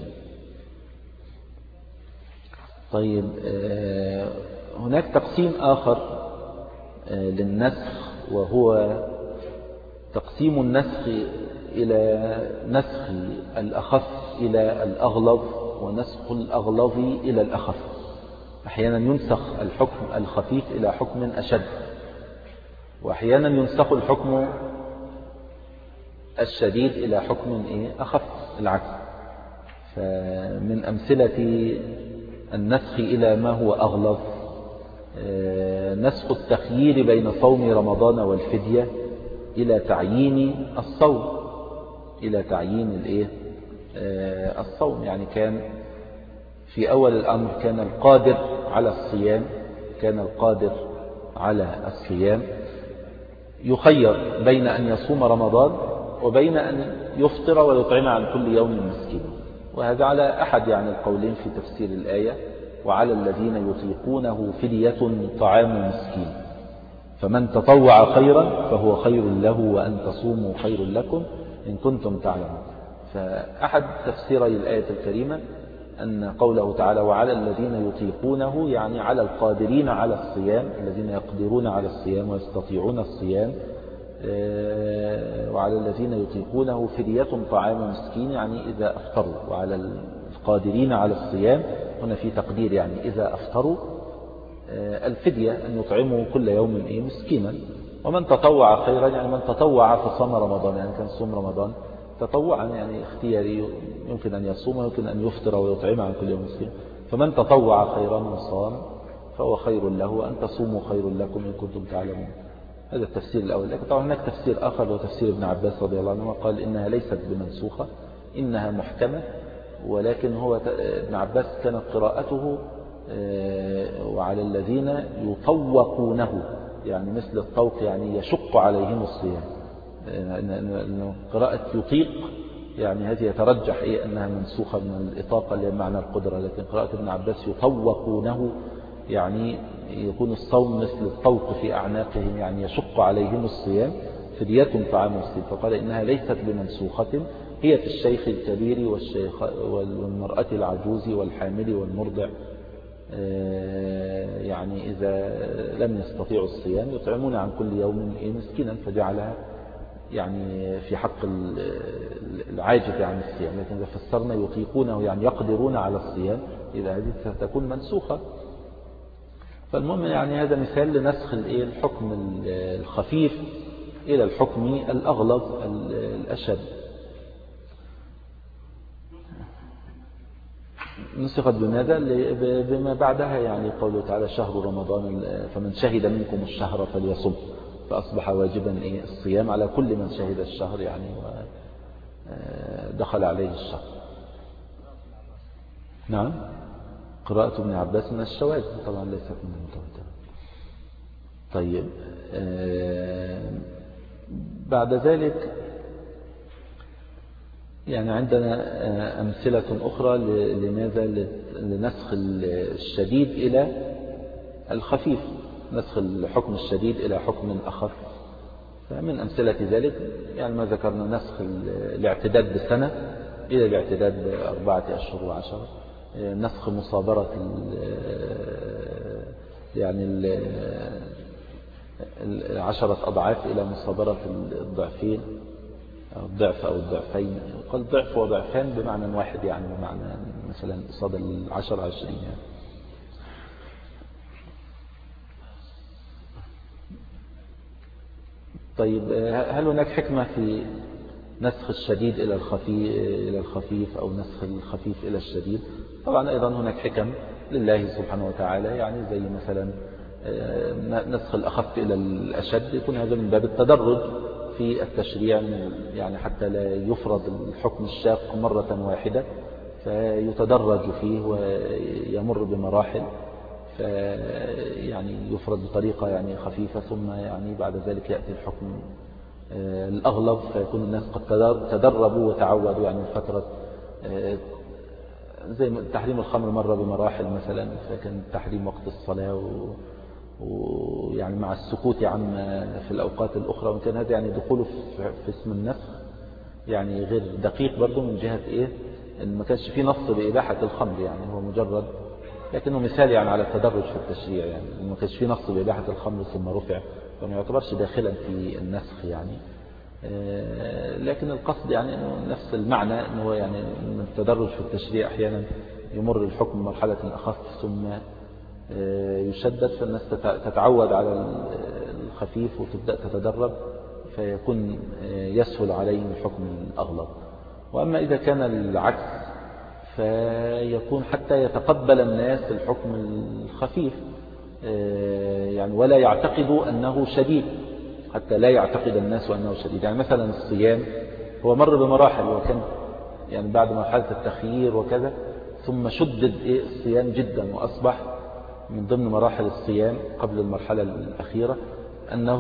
طيب هناك تقسيم آخر للنسخ، وهو تقسيم النسخ إلى نسخ الأخف إلى الأغلظ ونسخ الأغلظ إلى الأخف. أحيانا ينسخ الحكم الخفيف إلى حكم أشد، وأحيانا ينسخ الحكم الشديد إلى حكم إيه أخف العكس. فمن أمثلة النسخ إلى ما هو أغلظ نسخ التخيير بين صوم رمضان والفدية إلى تعيين الصوم، إلى تعيين الإيه الصوم. يعني كان في أول الأمر كان القادر على الصيام كان القادر على الصيام يخير بين أن يصوم رمضان وبين أن يفطر ويطعم عن كل يوم مسكين، وهذا على أحد يعني القولين في تفسير الآية، وعلى الذين يطيقونه فدية طعام مسكين، فمن تطوع خيرا فهو خير له وأن تصوموا خير لكم إن كنتم تعلمون. فأحد تفسيري الآية الكريمة أن قوله تعالى وعلى الذين يطيقونه يعني على القادرين على الصيام، الذين يقدرون على الصيام ويستطيعون الصيام، وعلى الذين يطيقونه فدية طعام مسكين يعني إذا أفطروا، وعلى القادرين على الصيام هنا في تقدير يعني إذا أفطروا الفدية أن يطعموا كل يوم إيه مسكينا. ومن تطوع خيرا يعني من تطوع فصام رمضان، يعني كان صوم رمضان تطوعا يعني اختياري، يمكن أن يصوم ويمكن أن يفطر ويطعم عن كل يوم مسكين، فمن تطوع خيرا وصام فهو خير له وأن تصوموا خير لكم إن كنتم تعلمون. هذا التفسير الأول. لكن طبعا هناك تفسير آخر وتفسير ابن عباس رضي الله عنه قال إنها ليست بمنسوخة إنها محكمة، ولكن هو ابن عباس كانت قراءته وعلى الذين يطوقونه يعني مثل الطوق يعني يشق عليهم الصيام، إنه قراءة يطيق يعني هذه يترجح إيه أنها منسوخة من الإطاقة لمعنى القدرة، لكن قراءة ابن عباس يطوقونه يعني يكون الصوم مثل الطوق في أعناقهم يعني يشق عليهم الصيام فدية طعام مسكين، فقال إنها ليست بمنسوخة، هي في الشيخ الكبير والشيخ والمرأة العجوز والحامل والمرضع، يعني إذا لم يستطيعوا الصيام يطعمون عن كل يوم مسكينا، فجعلها يعني في حق العاجز عن الصيام. لكن إذا فسرنا يطيقونه يعني يقدرون على الصيام إذا هذه ستكون منسوخة. فالمهم يعني هذا مثال لنسخ الحكم الخفيف إلى الحكم الأغلظ الأشد. نسخت بماذا؟ بما بعدها، يعني قوله تعالى شهر رمضان فمن شهد منكم الشهر فليصم، فأصبح واجبا الصيام على كل من شهد الشهر يعني ودخل عليه الشهر. نعم، قراءة ابن عباس من الشواذ طبعا ليست من المتواتر. طيب بعد ذلك يعني عندنا أمثلة أخرى لماذا لنسخ الشديد إلى الخفيف، نسخ الحكم الشديد إلى حكم أخف. فمن أمثلة ذلك يعني ما ذكرنا نسخ الاعتداد بسنة إلى الاعتداد بأربعة أشهر وعشرة، نسخ مصابرة يعني العشرة أضعاف إلى مصابرة الضعفين، الضعف أو الضعفين، قال ضعف وضعفان بمعنى واحد، يعني بمعنى مثلا قصاد العشر عشرين يعني. طيب هل هناك حكمة في نسخ الشديد إلى الخفيف إلى الخفيف أو نسخ الخفيف إلى الشديد؟ طبعا أيضا هناك حكم لله سبحانه وتعالى، يعني زي مثلا نسخ الأخف إلى الأشد، يكون هذا من باب التدرج في التشريع، يعني حتى لا يفرض الحكم الشاق مرة واحدة، فيتدرج فيه ويمر بمراحل، يعني يفرض بطريقة يعني خفيفة، ثم يعني بعد ذلك يأتي الحكم الأغلب، فيكون الناس قد تدربوا وتعودوا يعني فترة، زي تحريم الخمر مرة بمراحل مثلا، فكان تحريم وقت الصلاة ويعني مع السكوت عن في الأوقات الأخرى، وكان هذا يعني دخوله في اسم النسخ يعني غير دقيق برضه من جهة إيه، إن ما كانش فيه نص بإباحة الخمر، يعني هو مجرد لكنه مثال يعني على التدرج في التشريع، يعني ما كانش فيه نص بإباحة الخمر ثم رفع، فما يعتبرش داخلا في النسخ يعني. لكن القصد يعني إنه نفس المعنى، إنه يعني من التدرج في التشريع أحيانا يمر الحكم مرحلة أخف ثم يشدد، فالناس تتعود على الخفيف وتبدأ تتدرب، فيكون يسهل عليهم الحكم الأغلب. وأما إذا كان العكس فيكون حتى يتقبل الناس الحكم الخفيف، يعني ولا يعتقدوا أنه شديد، حتى لا يعتقد الناس أنه شديد. يعني مثلا الصيام هو مر بمراحل، وكان يعني بعد مرحلة التخيير وكذا، ثم شدد الصيام جدا، وأصبح من ضمن مراحل الصيام قبل المرحلة الأخيرة أنه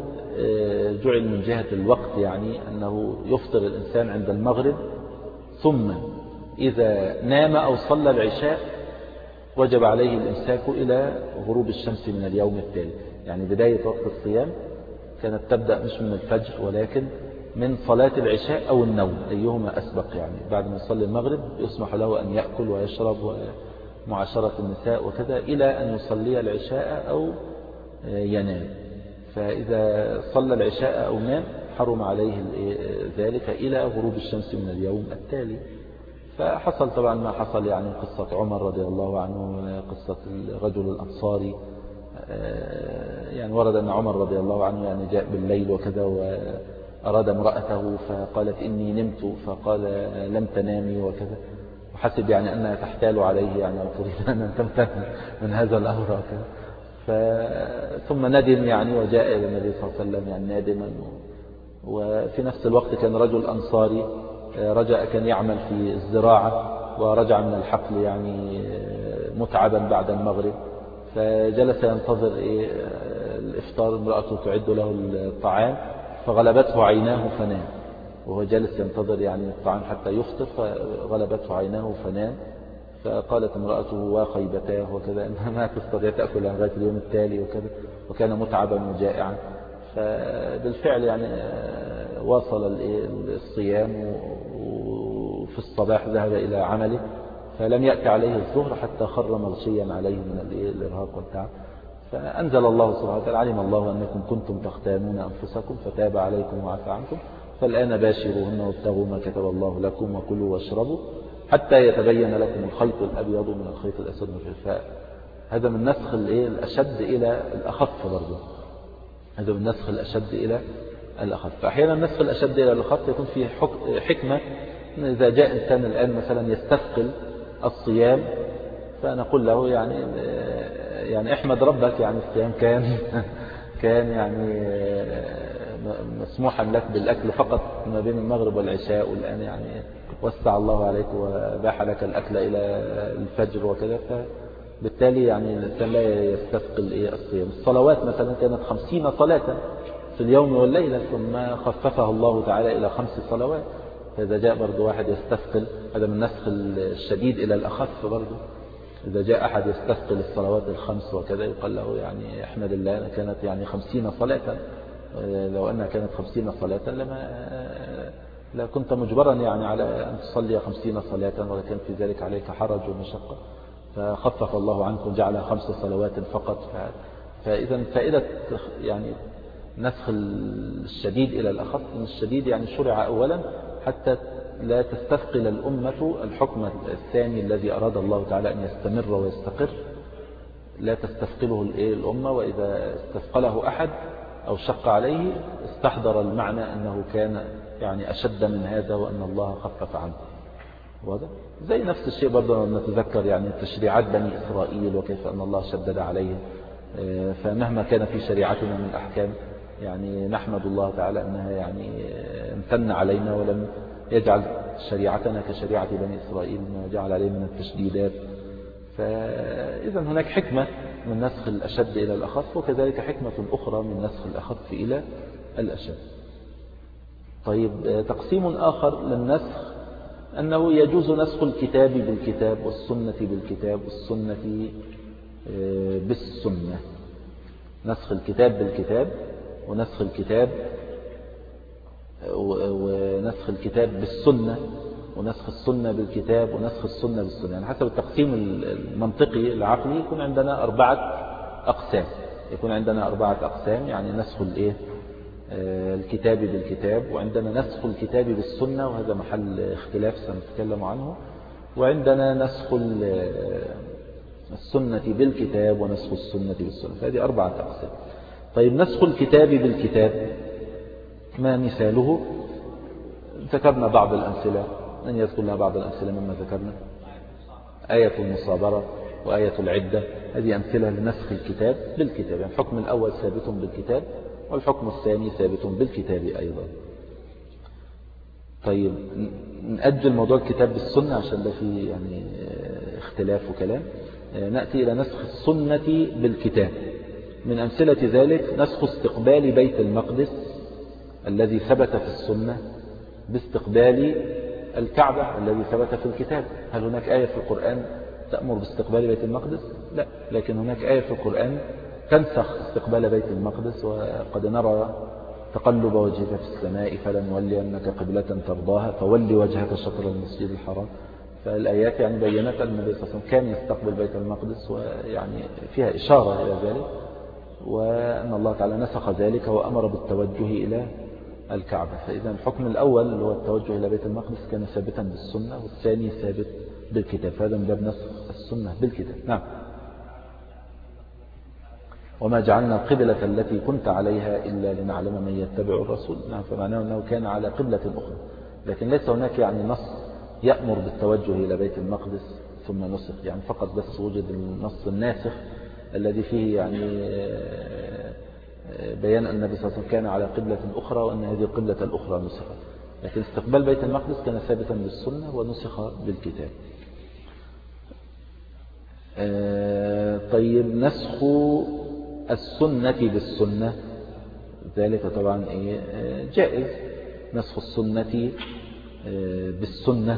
جعل من جهة الوقت، يعني أنه يفطر الإنسان عند المغرب، ثم إذا نام أو صلى العشاء وجب عليه الإمساك إلى غروب الشمس من اليوم التالي. يعني بداية وقت الصيام كانت تبدأ مش من الفجر، ولكن من صلاة العشاء أو النوم، أيهما أسبق. يعني بعد ما يصلي المغرب يسمح له أن يأكل ويشرب ومعاشرة النساء وكذا، إلى أن يصلي العشاء أو ينام. فإذا صلى العشاء أو نام حرم عليه ذلك إلى غروب الشمس من اليوم التالي. فحصل طبعا ما حصل، يعني قصة عمر رضي الله عنه، قصة الرجل الأنصاري، يعني ورد أن عمر رضي الله عنه يعني جاء بالليل وكذا وأراد امرأته، فقالت إني نمت، فقال لم تنامي وكذا، وحسب يعني أنها تحتال عليه، يعني تريد أن تمتنع من هذا الأمر وكذا. ثم ندم يعني وجاء إلى النبي صلى الله عليه وسلم يعني نادما. وفي نفس الوقت كان رجل أنصاري رجع، كان يعمل في الزراعة، ورجع من الحقل يعني متعبا بعد المغرب، فجلس ينتظر الإفطار، امرأته تعد له الطعام، فغلبته عيناه فنام، وهو جالس ينتظر يعني الطعام حتى يفطر، فغلبته عيناه فنام. فقالت امرأته وخيبتاه وكذا، إنها ما تستطيع تأكل لغاية اليوم التالي وكذا، وكان متعبا وجائعا. فبالفعل يعني واصل الصيام، وفي الصباح ذهب إلى عمله، فلم يأتي عليه الظهر حتى خر مغشيا عليه من الإرهاق والتعب. فأنزل الله سبحانه وتعالى: علم الله أنكم كنتم تختانون أنفسكم فتاب عليكم وعفى عنكم، فالآن باشروهن وابتغوا ما كتب الله لكم وكلوا واشربوا حتى يتبين لكم الخيط الأبيض من الخيط الأسود من الفاء. هذا من نسخ الأشد إلى الأخف برضه، هذا من نسخ الأشد إلى الأخف. فأحيانا نسخ الأشد إلى الأخف يكون فيه حكمة. إذا جاء إنسان الآن مثلا يستثقل الصيام، فنقول له يعني يعني احمد ربك، يعني الصيام كان كان يعني مسموحا لك بالأكل فقط ما بين المغرب والعشاء، والآن يعني وسع الله عليك وباح لك الأكل إلى الفجر وكذا. فبالتالي يعني الإنسان لا يستثقل إيه الصيام. الصلوات مثلا كانت خمسين صلاة في اليوم والليلة، ثم خففها الله تعالى إلى خمس صلوات. فإذا جاء برضو واحد يستثقل، هذا من نسخ الشديد إلى الأخف برضو. إذا جاء أحد يستثقل الصلوات الخمس وكذا، يقال له يعني احمد الله كانت يعني خمسين صلاة، لو أنها كانت خمسين صلاة لما لا كنت مجبرا يعني على أن تصلي خمسين صلاة، وكان في ذلك عليك حرج ومشقة، فخفف الله عنك وجعلها خمس صلوات فقط. فإذا فائدة يعني نسخ الشديد إلى الأخف، إن الشديد يعني شرع أولا حتى لا تستثقل الأمة الحكم الثاني الذي أراد الله تعالى أن يستمر ويستقر، لا تستثقله الأمة، وإذا استثقله أحد أو شق عليه استحضر المعنى أنه كان يعني أشد من هذا وأن الله خفف عنه. وهذا زي نفس الشيء برضه نتذكر يعني تشريعات بني إسرائيل وكيف أن الله شدد عليه. فمهما كان في شريعتنا من الأحكام يعني نحمد الله تعالى أنها يعني امتن علينا ولم يجعل شريعتنا كشريعة بني إسرائيل ما جعل عليه من التشديدات. فإذا هناك حكمة من نسخ الأشد إلى الأخف، وكذلك حكمة أخرى من نسخ الأخف إلى الأشد. طيب تقسيم آخر للنسخ أنه يجوز نسخ الكتاب بالكتاب والسنة بالكتاب والسنة بالسنة. نسخ الكتاب بالكتاب ونسخ الكتاب ونسخ الكتاب بالسنة ونسخ السنة بالكتاب ونسخ السنة بالسنة. يعني حسب التقسيم المنطقي العقلي يكون عندنا أربعة أقسام يكون عندنا أربعة أقسام يعني نسخ الإيه الكتاب بالكتاب، وعندنا نسخ الكتاب بالسنة وهذا محل اختلاف سنتكلم عنه، وعندنا نسخ السنة بالكتاب ونسخ السنة بالسنة. فهذه أربعة أقسام. طيب نسخ الكتاب بالكتاب ما مثاله؟ ذكرنا بعض الأمثلة، من يذكر لنا بعض الأمثلة مما ذكرنا؟ آية المصابرة وآية العدة، هذه أمثلة لنسخ الكتاب بالكتاب. يعني الحكم الأول ثابت بالكتاب والحكم الثاني ثابت بالكتاب أيضا. طيب نأجل موضوع الكتاب بالسنة عشان ده فيه يعني اختلاف وكلام. نأتي إلى نسخ السنة بالكتاب. من أمثلة ذلك نسخ استقبال بيت المقدس الذي ثبت في السنة باستقبال الكعبة الذي ثبت في الكتاب. هل هناك آية في القرآن تأمر باستقبال بيت المقدس؟ لا، لكن هناك آية في القرآن تنسخ استقبال بيت المقدس. وقد نرى تقلب وجهك في السماء فلنولينك قبلة ترضاها فولي وجهك شطر المسجد الحرام. فالآيات يعني بينت أن النبي صلى الله عليه وسلم كان يستقبل بيت المقدس، ويعني فيها إشارة إلى ذلك، وأن الله تعالى نسخ ذلك وأمر بالتوجه إلى الكعبة. فإذا الحكم الأول اللي هو التوجه إلى بيت المقدس كان ثابتا بالسنة، والثاني ثابت بالكتاب. فهذا من باب نسخ السنة بالكتاب. نعم. وما جعلنا القبلة التي كنت عليها إلا لنعلم من يتبع الرسول. نعم، فمعناه أنه كان على قبلة أخرى، لكن ليس هناك يعني نص يأمر بالتوجه إلى بيت المقدس ثم نسخ، يعني فقط بس وجد النص الناسخ الذي فيه يعني بيان أن النبي صلى الله عليه وسلم كان على قبلة أخرى وأن هذه القبلة الأخرى نسخت. لكن استقبال بيت المقدس كان ثابتا بالسنة ونسخ بالكتاب. طيب نسخ السنة بالسنة ذلك طبعا إيه جائز. نسخ السنة بالسنة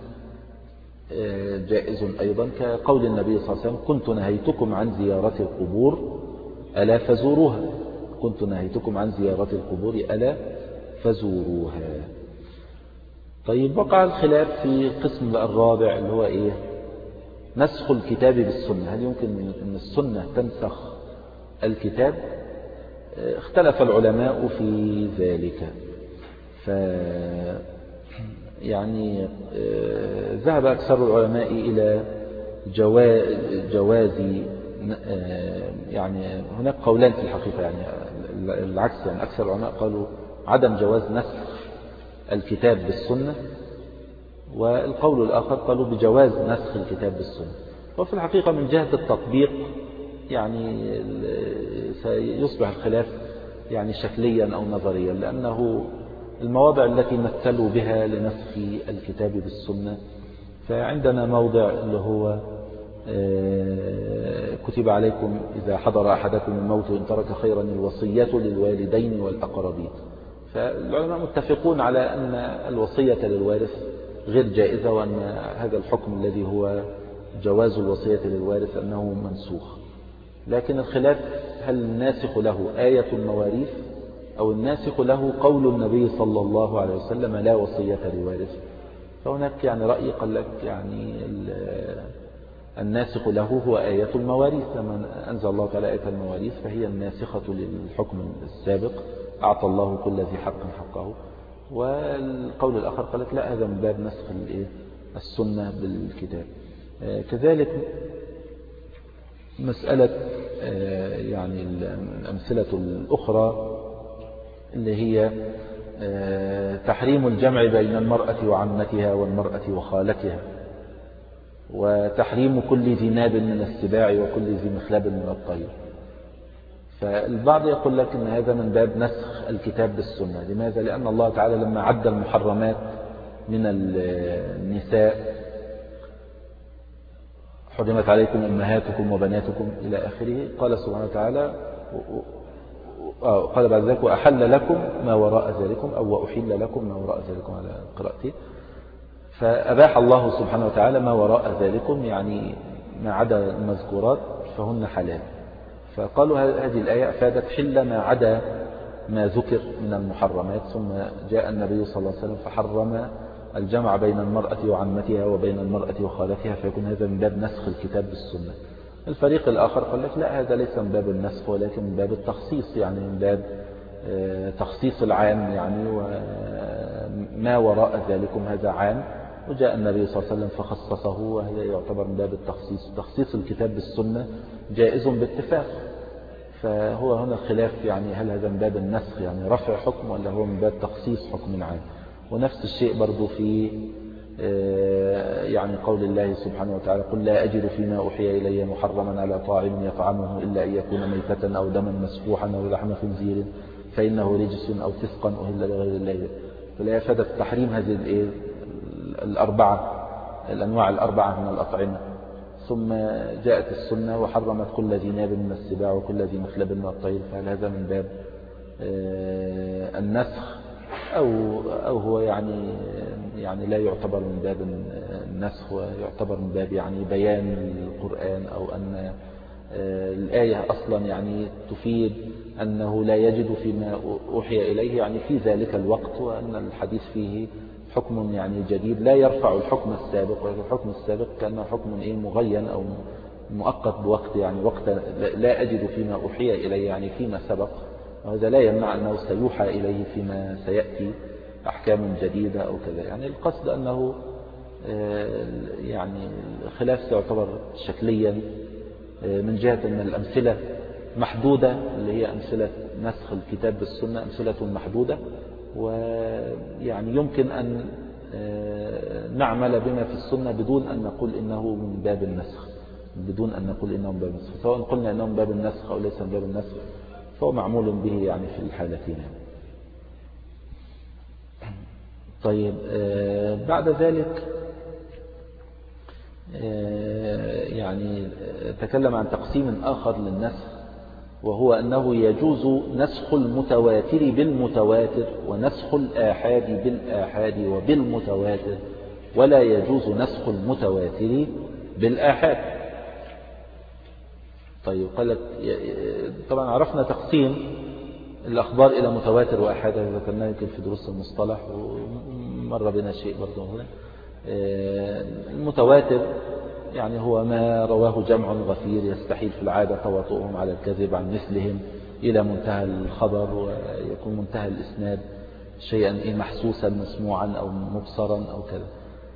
جائز أيضا، كقول النبي صلى الله عليه وسلم كنت نهيتكم عن زيارة القبور ألا فزوروها. كنت نهيتكم عن زيارة القبور ألا فزوروها. طيب وقع الخلاف في القسم الرابع اللي هو إيه نسخ الكتاب بالسنة. هل يمكن أن السنة تنسخ الكتاب؟ اختلف العلماء في ذلك. ف يعني ذهب أكثر العلماء إلى جواز، يعني هناك قولان في الحقيقة، يعني العكس، يعني أكثر العلماء قالوا عدم جواز نسخ الكتاب بالسنة، والقول الآخر قالوا بجواز نسخ الكتاب بالسنة. وفي الحقيقة من جهة التطبيق يعني سيصبح الخلاف يعني شكليا أو نظريا، لأنه المواضع التي مثلوا بها لنسخ الكتاب بالسنة، فعندنا موضع اللي هو كتب عليكم إذا حضر أحدكم الموت إن ترك خيرا الوصية للوالدين والأقربين. فالعلماء متفقون على أن الوصية للوارث غير جائزة، وأن هذا الحكم الذي هو جواز الوصية للوارث أنه منسوخ. لكن الخلاف هل الناسخ له آية المواريث أو الناسخ له قول النبي صلى الله عليه وسلم لا وصية لوارث. فهناك يعني رأي قال لك يعني الناسخ له هو آية المواريث، لما أنزل الله تعالى آية المواريث فهي الناسخة للحكم السابق، أعطى الله كل ذي حق حقه. والقول الآخر قال لك لا، هذا من باب نسخ السنة بالكتاب. كذلك مسألة يعني الأمثلة الأخرى اللي هي تحريم الجمع بين المرأة وعمتها والمرأة وخالتها، وتحريم كل ذي ناب من السباع وكل ذي مخلب من الطير. فالبعض يقول لك إن هذا من باب نسخ الكتاب بالسنة. لماذا؟ لأن الله تعالى لما عد المحرمات من النساء حرمت عليكم أمهاتكم وبناتكم إلى آخره، قال سبحانه وتعالى قال بعد ذلك وأحل لكم ما وراء ذلكم، أو وأحل لكم ما وراء ذلكم على قراءتي. فأباح الله سبحانه وتعالى ما وراء ذلكم، يعني ما عدا المذكورات فهن حلال. فقالوا هذه الآية أفادت حل ما عدا ما ذكر من المحرمات. ثم جاء النبي صلى الله عليه وسلم فحرم الجمع بين المرأة وعمتها وبين المرأة وخالتها، فيكون هذا من باب نسخ الكتاب بالسنة. الفريق الآخر قال لك لا، هذا ليس من باب النسخ ولكن من باب التخصيص، يعني من باب تخصيص العام، يعني وما وراء ذلكم هذا عام، وجاء النبي صلى الله عليه وسلم فخصصه، وهي يعتبر من باب التخصيص. تخصيص الكتاب بالسنة جائز باتفاق. فهو هنا الخلاف، يعني هل هذا من باب النسخ يعني رفع حكم، ولا هو من باب تخصيص حكم عام. ونفس الشيء برضو في يعني قول الله سبحانه وتعالى قل لا أجد فيما أوحي إلي محرما على طاعم يطعمه إلا أن يكون ميتة أو دما مسفوحا أو لحم خنزير فإنه رجس أو فسقا أهل لغير الله. فلا يفاد التحريم هذه الأربعة الأنواع الأربعة من الأطعمة. ثم جاءت السنة وحرمت كل ذي ناب من السباع وكل ذي مخلب من الطير. فهل هذا من باب النسخ أو أو هو يعني يعني لا يعتبر من باب النسخ، ويعتبر من باب يعني بيان القرآن، أو أن الآية أصلا يعني تفيد أنه لا يجد فيما أوحي إليه يعني في ذلك الوقت، وأن الحديث فيه حكم يعني جديد لا يرفع الحكم السابق، ولكن الحكم السابق كأنه حكم إيه مغين أو مؤقت بوقت، يعني وقت لا أجد فيما أوحي إليه يعني فيما سبق. وهذا لا يمنع أنه سيوحى إليه فيما سيأتي أحكام جديدة أو كذا. يعني القصد أنه يعني الخلاف سيعتبر شكليا من جهة أن الأمثلة محدودة، اللي هي أمثلة نسخ الكتاب بالسنة أمثلة محدودة، ويعني يمكن أن نعمل بما في السنة بدون أن نقول إنه من باب النسخ، بدون أن نقول إنه من باب النسخ. سواء قلنا إنه من باب النسخ أو ليس من باب النسخ فهو معمول به يعني في الحالتين. طيب بعد ذلك يعني تكلم عن تقسيم آخر للنسخ، وهو أنه يجوز نسخ المتواتر بالمتواتر ونسخ الآحاد بالآحاد وبالمتواتر، ولا يجوز نسخ المتواتر بالآحاد. طيب قال لك طبعا عرفنا تقسيم الأخبار إلى متواتر وآحاد، هذا ذكرناه يمكن في دروس المصطلح ومر بنا شيء برضه هنا. المتواتر يعني هو ما رواه جمع غفير يستحيل في العادة تواطؤهم على الكذب عن مثلهم إلى منتهى الخبر، ويكون منتهى الإسناد شيئا محسوسا مسموعا أو مبصرا أو كذا.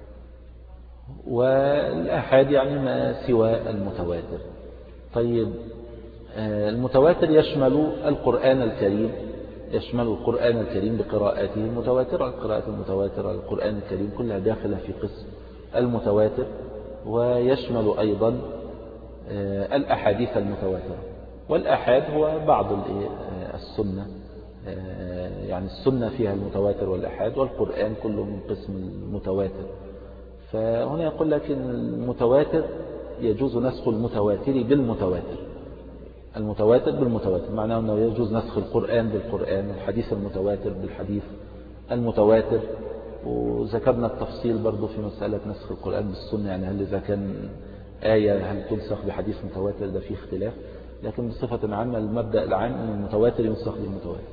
والآحاد يعني ما سوى المتواتر. طيب المتواتر يشمل القرآن الكريم، يشمل القرآن الكريم بقراءاته المتواترة، القراءة المتواترة القرآن الكريم كلها داخلة في قسم المتواتر. ويشمل أيضا الأحاديث المتواترة. والأحاد هو بعض السنة، يعني السنة فيها المتواتر والأحاد، والقرآن كله من قسم المتواتر. فهنا يقول لك إن المتواتر يجوز نسخ المتواتر بالمتواتر، المتواتر بالمتواتر معناه أنه يجوز نسخ القرآن بالقرآن والحديث المتواتر بالحديث المتواتر. وذكرنا التفصيل برضو في مسألة نسخ القرآن بالسنة، يعني هل إذا كان آية هل تنسخ بحديث متواتر، ده فيه اختلاف. لكن بصفة عامة المبدأ العام أن المتواتر ينسخ بالمتواتر.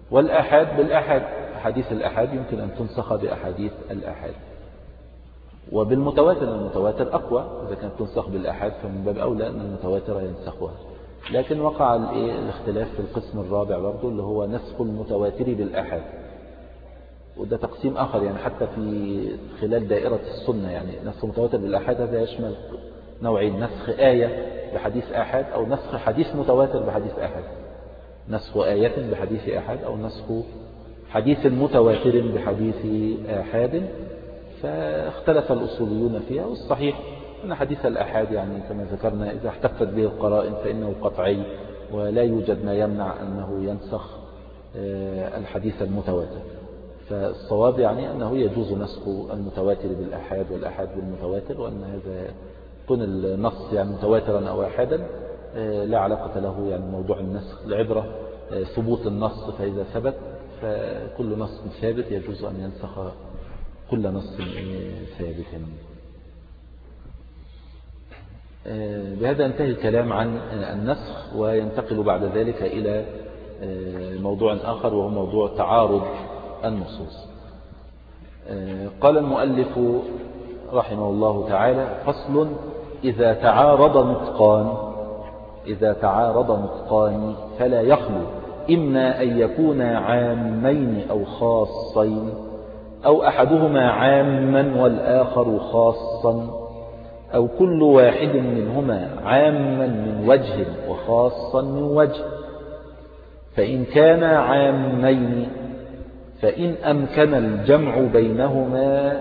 والآحاد بالآحاد، أحاديث الآحاد يمكن أن تنسخ بأحاديث الآحاد. وبالمتواتر، المتواتر أقوى، إذا كانت تنسخ بالآحاد فمن باب أولى أن المتواتر ينسخها. لكن وقع الاختلاف في القسم الرابع برضو اللي هو نسخ المتواتر بالآحاد، وده تقسيم آخر يعني حتى في خلال دائرة السنة. يعني نسخ المتواتر بالآحاد هذا يشمل نوعين: نسخ آية بحديث آحاد، أو نسخ حديث متواتر بحديث آحاد. نسخ آية بحديث آحاد أو نسخ حديث متواتر بحديث آحاد. فاختلف الأصوليون فيها، والصحيح أن حديث الآحاد يعني كما ذكرنا إذا احتفت به القرائن فإنه قطعي، ولا يوجد ما يمنع أنه ينسخ الحديث المتواتر. فالصواب يعني أنه يجوز نسخ المتواتر بالآحاد والآحاد بالمتواتر، وأن هذا يكون النص يعني متواترا أو آحادا لا علاقة له يعني موضوع النسخ. العبرة ثبوت النص، فإذا ثبت فكل نص ثابت يجوز أن ينسخ كل نص ثابت. بهذا انتهي الكلام عن النسخ، وينتقل بعد ذلك إلى موضوع آخر وهو موضوع تعارض النصوص. قال المؤلف رحمه الله تعالى: فصل: إذا تعارض نطقان إذا تعارض نطقان فلا يخلو إما أن يكونا عامين أو خاصين، أو أحدهما عاما والآخر خاصا، أو كل واحد منهما عاما من وجه وخاصا من وجه. فإن كانا عامين فإن أمكن الجمع بينهما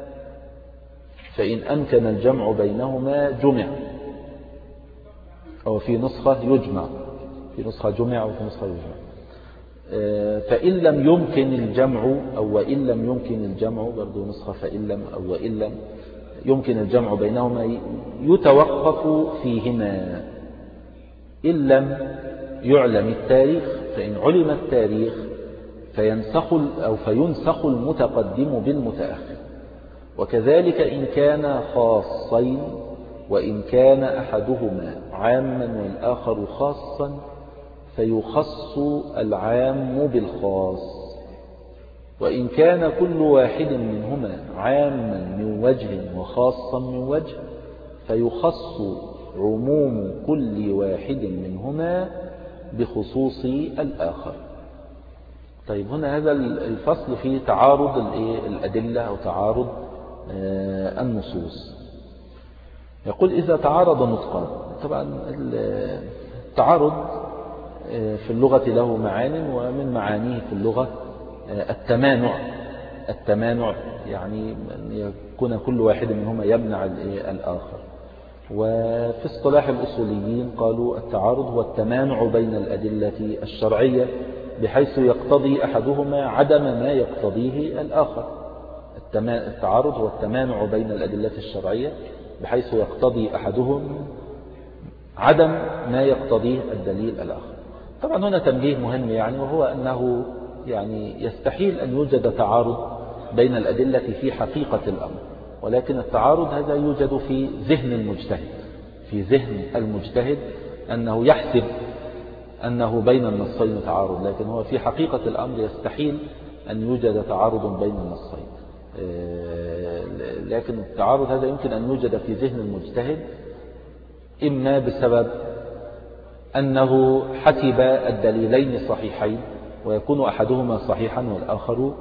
فإن أمكن الجمع بينهما جمع، أو في نسخة يجمع، في نسخة جمع أو في نسخة يجمع. فإن لم يمكن الجمع أو وإن لم يمكن الجمع، برضو نسخة فإن لم أو وإن لم يمكن الجمع بينهما يتوقف فيهما إن لم يعلم التاريخ. فإن علم التاريخ فينسخ أو فينسخ المتقدم بالمتأخر. وكذلك إن كان خاصين، وإن كان أحدهما عاما والآخر خاصا فيخص العام بالخاص. وإن كان كل واحد منهما عاما من وجه وخاصا من وجه فيخص عموم كل واحد منهما بخصوص الآخر. طيب، هنا هذا الفصل فيه تعارض الأدلة أو تعارض النصوص. يقول: إذا تعارض نطقان. طبعا التعارض في اللغة له معان، ومن معانيه في اللغة التمانع. التمانع يعني أن يكون كل واحد منهما يمنع الآخر. وفي اصطلاح الأصوليين قالوا: التعارض هو التمانع بين الأدلة الشرعية بحيث يقتضي أحدهما عدم ما يقتضيه الآخر. التعارض هو التمانع بين الأدلة الشرعية بحيث يقتضي أحدهم عدم ما يقتضيه الدليل الآخر. طبعا هنا تنبيه مهم يعني، وهو أنه يعني يستحيل أن يوجد تعارض بين الأدلة في حقيقة الأمر، ولكن التعارض هذا يوجد في ذهن المجتهد في ذهن المجتهد أنه يحسب أنه بين النصين تعارض، لكن هو في حقيقة الأمر يستحيل أن يوجد تعارض بين النصين. لكن التعارض هذا يمكن أن يوجد في ذهن المجتهد إما بسبب أنه حسب الدليلين صحيحين ويكون أحدهما صحيحا والآخر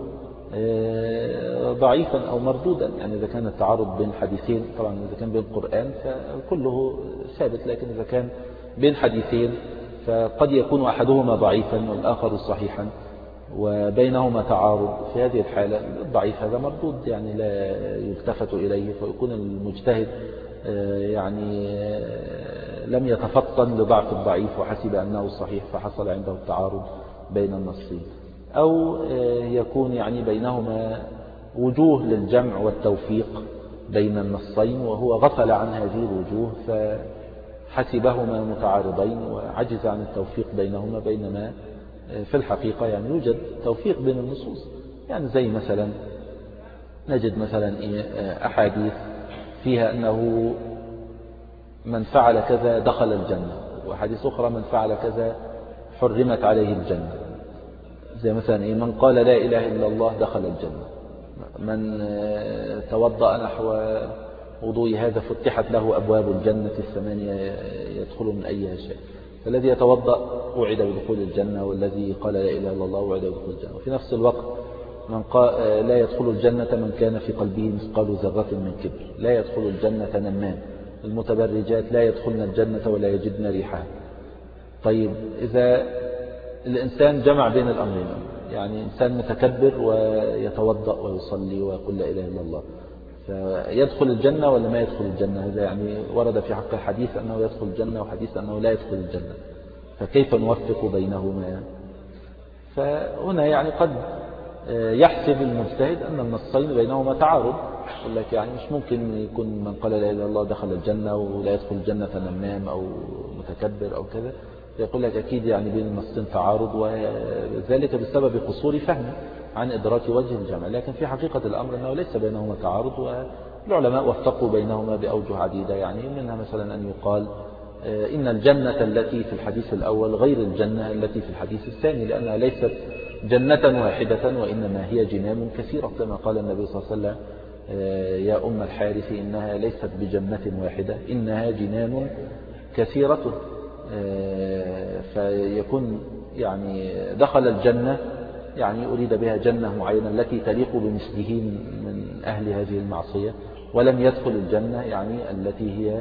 ضعيفا أو مردودا. يعني إذا كان التعارض بين حديثين، طبعا إذا كان بين القرآن فكله ثابت، لكن إذا كان بين حديثين فقد يكون أحدهما ضعيفا والآخر صحيحا وبينهما تعارض. في هذه الحالة الضعيف هذا مردود، يعني لا يلتفت إليه، فيكون المجتهد يعني لم يتفطن لضعف الضعيف وحسب أنه صحيح فحصل عنده التعارض بين النصين. أو يكون يعني بينهما وجوه للجمع والتوفيق بين النصين وهو غفل عن هذه الوجوه فحسبهما متعارضين وعجز عن التوفيق بينهما، بينما في الحقيقة يعني يوجد توفيق بين النصوص. يعني زي مثلا نجد مثلا أحاديث فيها أنه من فعل كذا دخل الجنة، وحديث أخرى من فعل كذا حرمت عليه الجنة. زي مثلا إيه من قال لا إله إلا الله دخل الجنة، من توضأ نحو وضوء هذا فتحت له أبواب الجنة الثمانية يدخل من أيها شيء. فالذي يتوضأ وعد بدخول الجنة، والذي قال لا إله إلا الله وعد بدخول الجنة. وفي نفس الوقت من قال لا يدخل الجنة من كان في قلبه مثقال ذرة من كبر، لا يدخل الجنة نمام، المتبرجات لا يدخلن الجنة ولا يجدن ريحها. طيب إذا الإنسان جمع بين الأمرين، يعني إنسان متكبر ويتوضأ ويصلي ويقول لا إله إلا الله، فيدخل الجنة ولا ما يدخل الجنة؟ هذا يعني ورد في حق الحديث أنه يدخل الجنة وحديث أنه لا يدخل الجنة، فكيف نوفق بينهما؟ فهنا يعني قد يحسب المجتهد أن النصين بينهما تعارض، يقول لك يعني مش ممكن يكون من قال لا إله إلا الله دخل الجنة ولا يدخل الجنة نمام أو متكبر أو كذا، يقول لك أكيد يعني بين النصين تعارض، وذلك بسبب قصور فهم عن إدراك وجه الجمع. لكن في حقيقة الأمر أنه ليس بينهما تعارض، والعلماء وفقوا بينهما بأوجه عديدة، يعني منها مثلا أن يقال إن الجنة التي في الحديث الأول غير الجنة التي في الحديث الثاني، لأنها ليست جنة واحدة وإنما هي جنان كثيرة، كما قال النبي صلى الله عليه وسلم يا أم الحارث إنها ليست بجنة واحدة إنها جنان كثيرة. فيكون يعني دخل الجنة يعني أريد بها جنة معينة التي تليق بمثله من أهل هذه المعصية، ولم يدخل الجنة يعني التي هي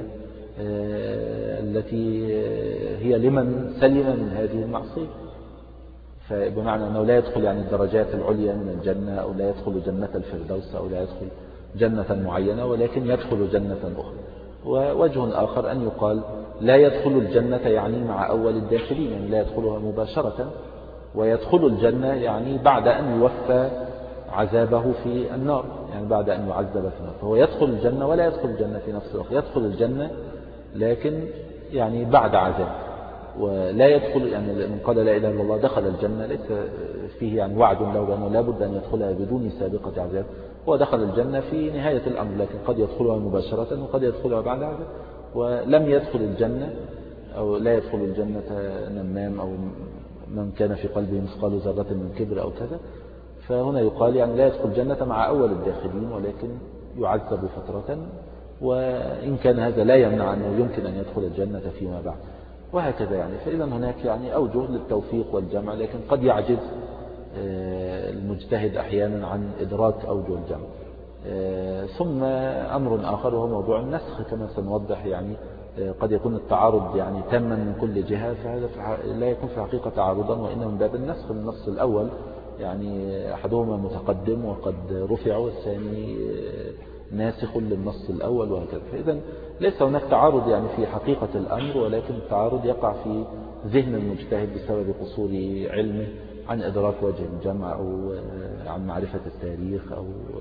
التي هي لمن سلم من هذه المعصية. فبمعنى أنه لا يدخل يعني الدرجات العليا من الجنة، أو لا يدخل جنة الفردوس، أو لا يدخل جنة معينة، ولكن يدخل جنة أخرى. ووجه آخر أن يقال لا يدخل الجنة يعني مع أول الداخلين، يعني لا يدخلها مباشرة، ويدخل الجنة يعني بعد أن يوفى عذابه في النار، يعني بعد أن يعذب في النار، فهو يدخل الجنة ولا يدخل الجنة في نفس الوقت، يدخل الجنة لكن يعني بعد عذاب، ولا يدخل يعني من قال لا إله إلا الله دخل الجنة ليس فيه يعني وعد له بأنه لا بد أن يدخلها بدون سابقة عذاب، هو دخل الجنة في نهاية الأمر، لكن قد يدخلها مباشرة وقد يدخلها بعد عذاب. ولم يدخل الجنة أو لا يدخل الجنة نمام أو من كان في قلبه مثقال ذرة من كبر أو كذا، فهنا يقال يعني لا يدخل الجنة مع أول الداخلين، ولكن يعذب فترة، وإن كان هذا لا يمنع أنه يمكن أن يدخل الجنة فيما بعد، وهكذا يعني. فإذا هناك يعني أوجه للتوفيق والجمع، لكن قد يعجز المجتهد أحيانا عن إدراك أوجه الجمع. ثم أمر آخر وهو موضوع النسخ كما سنوضح، يعني قد يكون التعارض يعني تاما من كل جهة، فهذا لا يكون في حقيقة تعارضا، وإنما من باب النسخ من النص الأول، يعني أحدهما متقدم وقد رفع، والثاني ناسخ للنص الأول، وهكذا. فإذا ليس هناك تعارض يعني في حقيقة الأمر، ولكن التعارض يقع في ذهن المجتهد بسبب قصور علمه عن إدراك وجه الجمع، أو عن معرفة التاريخ، أو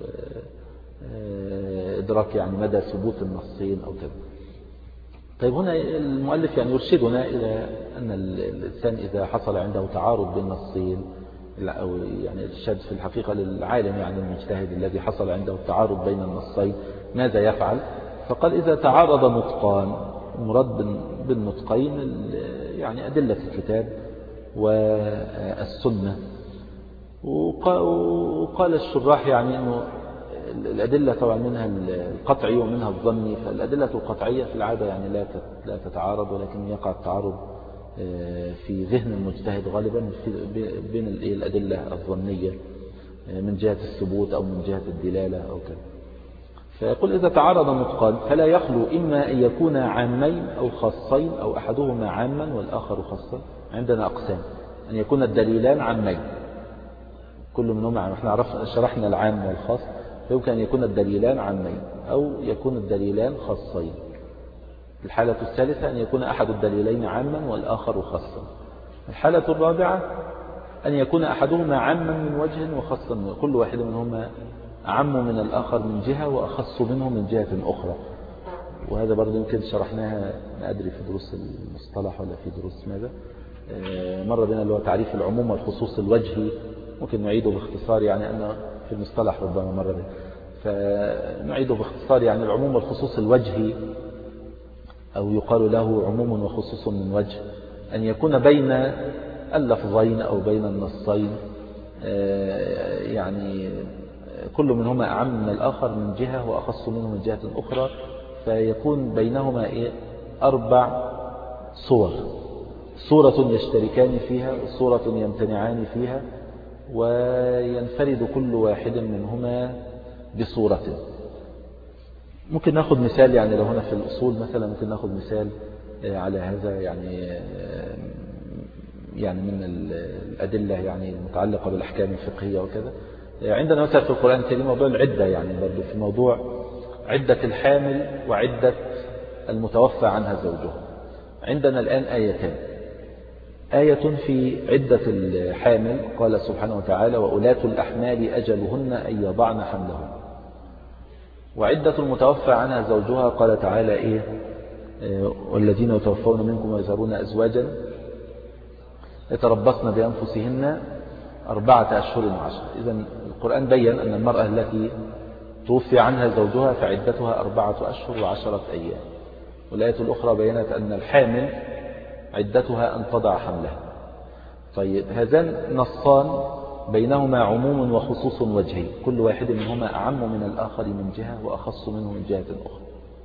إدراك يعني مدى ثبوت النصين أو كذا. طيب هنا المؤلف يعني يرشدنا إلى أن الإنسان إذا حصل عنده تعارض بين نصين، أو يعني الشد في الحقيقة للعالم يعني المجتهد الذي حصل عنده التعارض بين النصين ماذا يفعل؟ فقال إذا تعارض نطقان، مراد بالنطقين يعني أدلة الكتاب والسنة. وقال الشراح يعني أنه الأدلة طبعا منها القطعي ومنها الظني، فالأدلة القطعية في العادة يعني لا لا تتعارض، ولكن يقع التعارض في ذهن المجتهد غالبا بين الأدلة الظنية من جهة الثبوت أو من جهة الدلالة أو كذا. فيقول إذا تعارض نطقان فلا يخلو إما أن يكون عامين أو خاصين، أو أحدهما عاما والآخر خاصا. عندنا أقسام: أن يكون الدليلان عامين كل منهما عام، احنا عرفنا شرحنا العام والخاص، فيمكن أن يكون الدليلان عامين أو يكون الدليلان خاصين. الحالة الثالثة أن يكون أحد الدليلين عاما والآخر خاصا. الحالة الرابعة أن يكون أحدهما عاما من وجه وخاصا من كل واحد منهما أعم من الآخر من جهة وأخص منه من جهة أخرى. وهذا برضو يمكن شرحناها ما أدري في دروس المصطلح ولا في دروس ماذا، مر بنا اللي هو تعريف العموم والخصوص الوجهي، ممكن نعيده باختصار، يعني أنه في المصطلح ربما مر بنا، فنعيده باختصار. يعني العموم والخصوص الوجهي، أو يقال له عموم وخصوص من وجه، أن يكون بين اللفظين أو بين النصين يعني كل منهما أعم من الآخر من جهة وأخص منه من جهة أخرى، فيكون بينهما إيه أربع صور: صورة يشتركان فيها، صورة يمتنعان فيها، وينفرد كل واحد منهما بصورة. ممكن ناخذ مثال، يعني لو هنا في الأصول مثلا ممكن ناخذ مثال على هذا، يعني يعني من الأدلة يعني المتعلقة بالأحكام الفقهية وكذا. عندنا مثلا في القرآن الكريم موضوع العدة، يعني برضو في موضوع عدة الحامل وعدة المتوفى عنها زوجها. عندنا الآن آيتان: آية في عدة الحامل قال سبحانه وتعالى: وأولاة الأحمال أجلهن أن يضعن حملهن. وعدة المتوفى عنها زوجها قال تعالى إيه: والذين يتوفون منكم ويذرون أزواجا يتربصن بأنفسهن أربعة أشهر وعشرة. إذن القرآن بيّن أن المرأة التي توفي عنها زوجها فعدتها أربعة أشهر وعشرة أيام. والآية الأخرى بيّنت أن الحامل عدتها أن تضع حملها. طيب، هذان نصان بينهما عموم وخصوص وجهي، كل واحد منهما أعم من الآخر من جهة وأخص منه من جهة أخرى.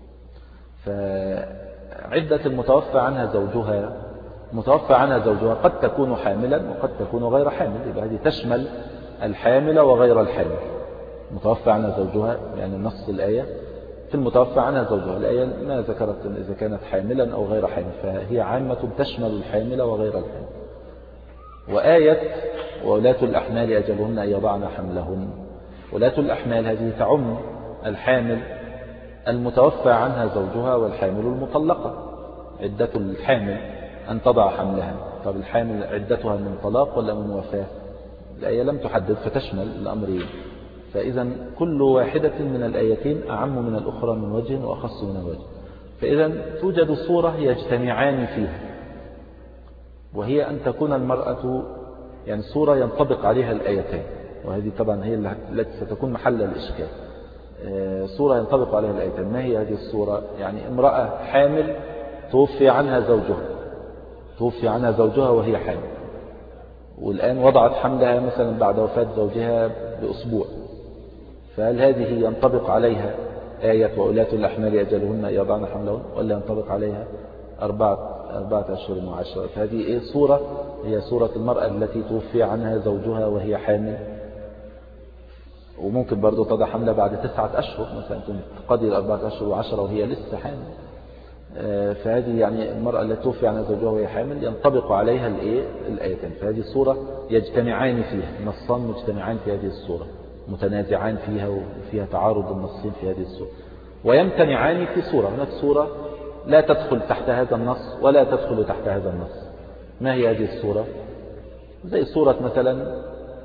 فعدة المتوفى عنها زوجها متوفى عنها زوجها قد تكون حاملا وقد تكون غير حامل، يبقى هذه تشمل الحامل وغير الحامل. متوفى عنها زوجها يعني نص الآية في المتوفى عنها زوجها، الآية ما ذكرت إذا كانت حاملا أو غير حامل، فهي عامة تشمل الحامل وغير الحامل. وآية وولاة الأحمال أجلهن أن يضعن حملهن، ولاة الأحمال هذه تعم الحامل المتوفى عنها زوجها والحامل المطلقة. عدة الحامل أن تضع حملها. طب الحامل عدتها من طلاق ولا من وفاة؟ الآية لم تحدد فتشمل الأمرين. فإذا كل واحدة من الآيتين أعم من الأخرى من وجه وأخص من وجه. فإذا توجد صورة يجتمعان فيها، وهي أن تكون المرأة يعني صورة ينطبق عليها الآيتين، وهذه طبعا هي التي ستكون محل الإشكال. صورة ينطبق عليها الآيتين. ما هي هذه الصورة؟ يعني امرأة حامل توفي عنها زوجها توفي عنها زوجها وهي حامل، والآن وضعت حملها مثلا بعد وفاة زوجها بأسبوع، فهل هذه ينطبق عليها آية وأولاة الأحمال أجلهن أن يضعن حملهن، ولا ينطبق عليها أربعة أربعة أشهر وعشرة؟ فهذه إيه صورة؟ هي صورة المرأة التي توفي عنها زوجها وهي حامل، وممكن برضو تضع حملها بعد تسعة أشهر مثلا، تقضي الأربعة أشهر وعشرة وهي لسه حامل. فهذه يعني المرأة التي توفي عنها زوجها وهي حامل ينطبق عليها الإيه الآيتين. فهذه صورة يجتمعان فيها، نصان مجتمعان في هذه الصورة، متنازعان فيها وفيها تعارض النصين في هذه الصورة، ويمتنعان في صورة. هناك صورة لا تدخل تحت هذا النص ولا تدخل تحت هذا النص. ما هي هذه الصورة؟ زي صورة مثلا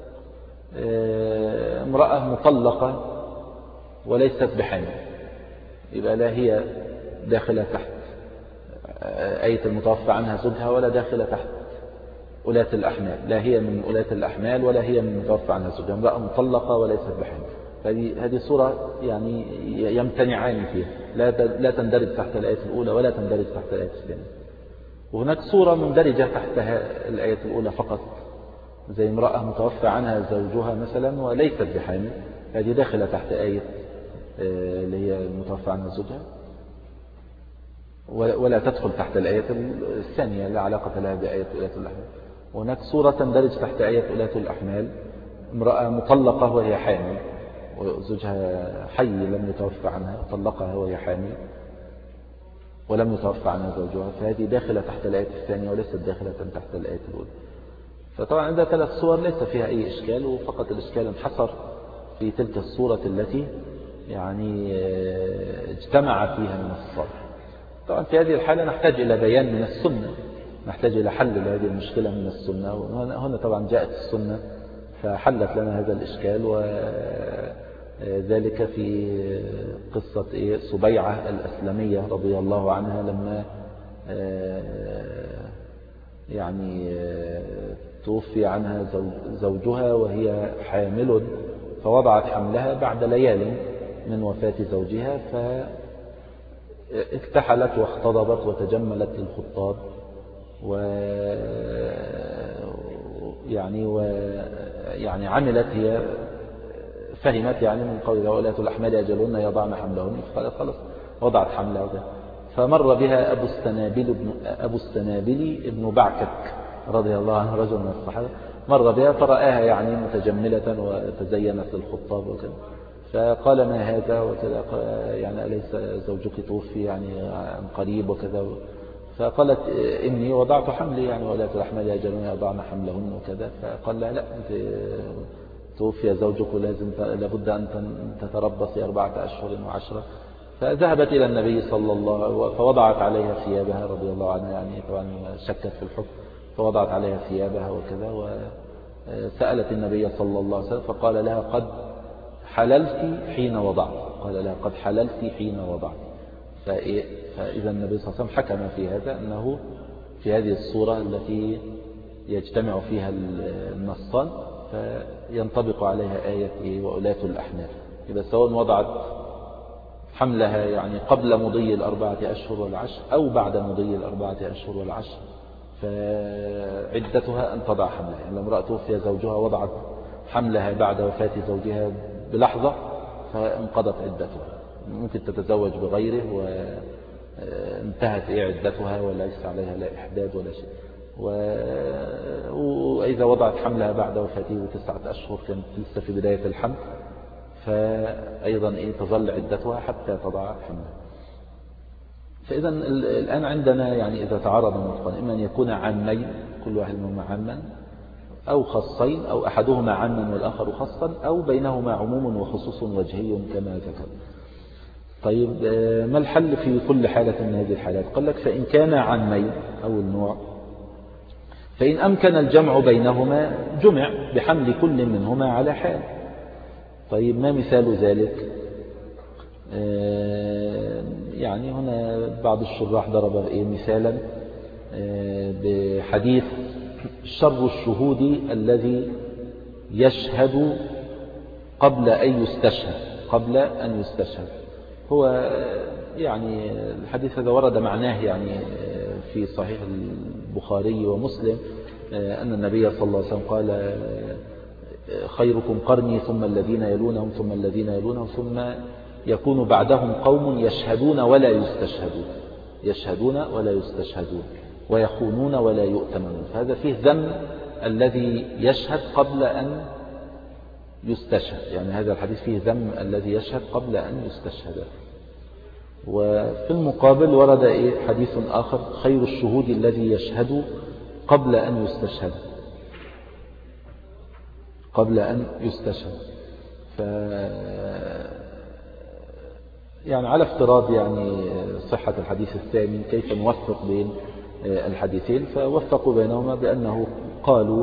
امرأة مطلقة وليست بحامل، يبقى لا هي داخلة تحت آية المتوفى عنها زوجها ولا داخلة تحت أولاة الأحمال، لا هي من أولاة الأحمال ولا هي من المتوفى عنها زوجها، امرأة مطلقة وليست بحامل. فهذه هذه صورة يعني يمتنعان فيها، لا لا تندرج تحت الآية الأولى ولا تندرج تحت الآية الثانية. وهناك صورة مندرجة تحتها الآية الأولى فقط، زي امرأة متوفى عنها زوجها مثلا وليست بحامل، هذه داخلة تحت آية اللي هي المتوفى عنها زوجها، ولا تدخل تحت الآية الثانية، لا علاقة لها بآية أولاة الأحمال. وهناك صورة تندرج تحت آية أولاة الأحمال، امرأة مطلقة وهي حامل وزوجها حي لم يتوفى عنها، طلقها وهي حامل ولم يتوفى عنها زوجها، فهذه داخلة تحت الآية الثانية وليست داخلة تحت الآية الأولى. فطبعا عندها ثلاث صور ليس فيها أي إشكال، وفقط الإشكال انحصر في تلك الصورة التي يعني اجتمع فيها من الصالح. طبعا في هذه الحالة نحتاج إلى بيان من السنة، نحتاج إلى حل لهذه المشكلة من السنة. وهنا طبعا جاءت السنة فحلت لنا هذا الإشكال، وذلك في قصة سبيعة الأسلمية رضي الله عنها، لما يعني توفي عنها زوجها وهي حامل، فوضعت حملها بعد ليال من وفاة زوجها، فاكتحلت واختضبت وتجملت للخطاب، يعني ويعني عملت هي فهمت يعني من قول ولاة الأحمال أجلهن يضعن حملهن، فقالت خلاص وضعت حملها. فمر بها أبو السنابل ابن أبو السنابل ابن بعكك رضي الله عنه، رجل من الصحابة، مر بها فرآها يعني متجملة وتزينت للخطاب وكذا، فقال ما هذا وكذا، يعني أليس زوجك توفي يعني عن قريب وكذا؟ فقالت إني وضعت حملي يعني ولاة الأحمال أجلهن يضعن حملهن وكذا. فقال لا لا، أنت توفي زوجك لازم لابد أن تتربصي أربعة أشهر وعشرة. فذهبت إلى النبي صلى الله عليه وسلم فوضعت عليها ثيابها رضي الله عنها، يعني طبعا شكت في الحكم، فوضعت عليها ثيابها وكذا، وسألت النبي صلى الله عليه وسلم فقال لها قد حللت حين وضعت، قال لها قد حللت حين وضعت. فإذا النبي صلى الله عليه وسلم حكم في هذا أنه في هذه الصورة التي يجتمع فيها النصان فينطبق عليها آية وأولاة الأحمال. إذا سواء وضعت حملها يعني قبل مضي الأربعة أشهر والعشر أو بعد مضي الأربعة أشهر والعشر فعدتها أن تضع حملها. يعني لو امرأة توفي زوجها وضعت حملها بعد وفاة زوجها بلحظة فانقضت عدتها، ممكن تتزوج بغيره وانتهت عدتها وليس عليها لا إحداد ولا شيء. وإذا وضعت حملها بعد وفاته بتسعة أشهر كانت لسه في بداية الحمل، فأيضا إيه تظل عدتها حتى تضع حملها. فإذا الآن عندنا يعني إذا تعارض النطقان إما أن يكون عامين كل واحد منهما عاما، أو خاصين، أو أحدهما عاما والآخر خاصا، أو بينهما عموم وخصوص وجهي كما ذكر. طيب ما الحل في كل حالة من هذه الحالات؟ قال لك فإن كان عامين أو النوع، فإن أمكن الجمع بينهما جمع بحمل كل منهما على حال. طيب ما مثال ذلك؟ يعني هنا بعض الشراح ضرب إيه مثالا بحديث شر الشهود الذي يشهد قبل أن يستشهد قبل أن يستشهد. هو يعني الحديث هذا ورد معناه يعني في صحيح البخاري ومسلم أن النبي صلى الله عليه وسلم قال خيركم قرني ثم الذين يلونهم ثم الذين يلونهم ثم يكون بعدهم قوم يشهدون ولا يستشهدون يشهدون ولا يستشهدون ويخونون ولا يؤتمنون. فهذا فيه ذم الذي يشهد قبل أن يستشهد، يعني هذا الحديث فيه ذم الذي يشهد قبل أن يستشهد. وفي المقابل ورد إيه حديث آخر خير الشهود الذي يشهد قبل أن يستشهد قبل أن يستشهد. ف يعني على افتراض يعني صحة الحديث الثاني كيف نوفق بين الحديثين؟ فوفقوا بينهما بأنه قالوا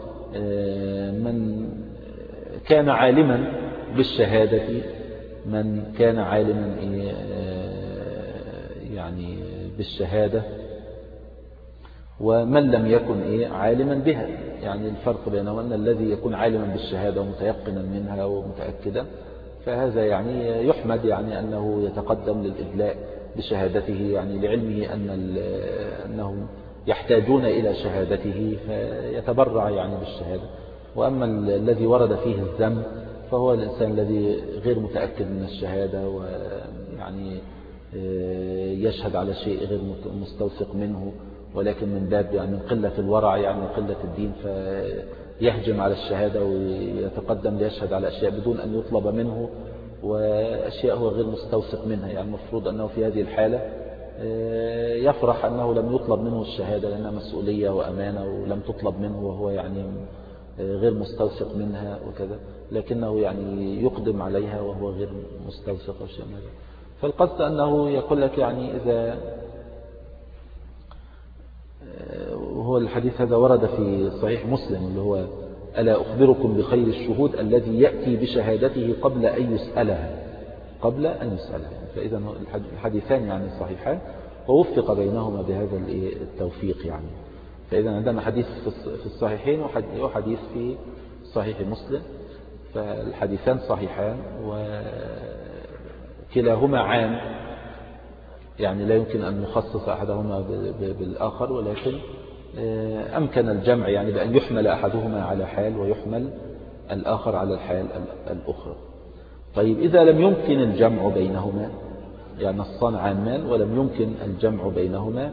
من كان عالما بالشهادة من كان عالما يعني بالشهادة ومن لم يكن إيه عالما بها. يعني الفرق بينهما أن الذي يكون عالما بالشهادة ومتيقنا منها ومتأكدا فهذا يعني يحمد يعني أنه يتقدم للإدلاء بشهادته، يعني لعلمه أن أنهم يحتاجون إلى شهادته فيتبرع يعني بالشهادة. وأما الذي ورد فيه الذم فهو الإنسان الذي غير متأكد من الشهادة ويعني يشهد على شيء غير مستوثق منه، ولكن من باب يعني من قلة الورع يعني من قلة الدين فيهجم على الشهادة ويتقدم ليشهد على أشياء بدون أن يطلب منه وأشياء هو غير مستوثق منها. يعني المفروض أنه في هذه الحالة يفرح أنه لم يطلب منه الشهادة لأنها مسؤولية وأمانة ولم تطلب منه وهو يعني غير مستوثق منها وكذا، لكنه يعني يقدم عليها وهو غير مستوثق أو شيء من هذا. فالقصد أنه يقول لك يعني إذا وهو الحديث هذا ورد في صحيح مسلم اللي هو ألا أخبركم بخير الشهود الذي يأتي بشهادته قبل أن يسألها قبل أن يسألها. فإذا الحديثان يعني صحيحان ووفق بينهما بهذا التوفيق. يعني فإذا عندنا حديث في الصحيحين وحديث في صحيح مسلم، فالحديثان صحيحان وكلاهما عام، يعني لا يمكن أن نخصص أحدهما بالآخر، ولكن أمكن الجمع يعني بأن يحمل أحدهما على حال ويحمل الآخر على الحال الأخرى. طيب إذا لم يمكن الجمع بينهما، يعني الصان عامان ولم يمكن الجمع بينهما،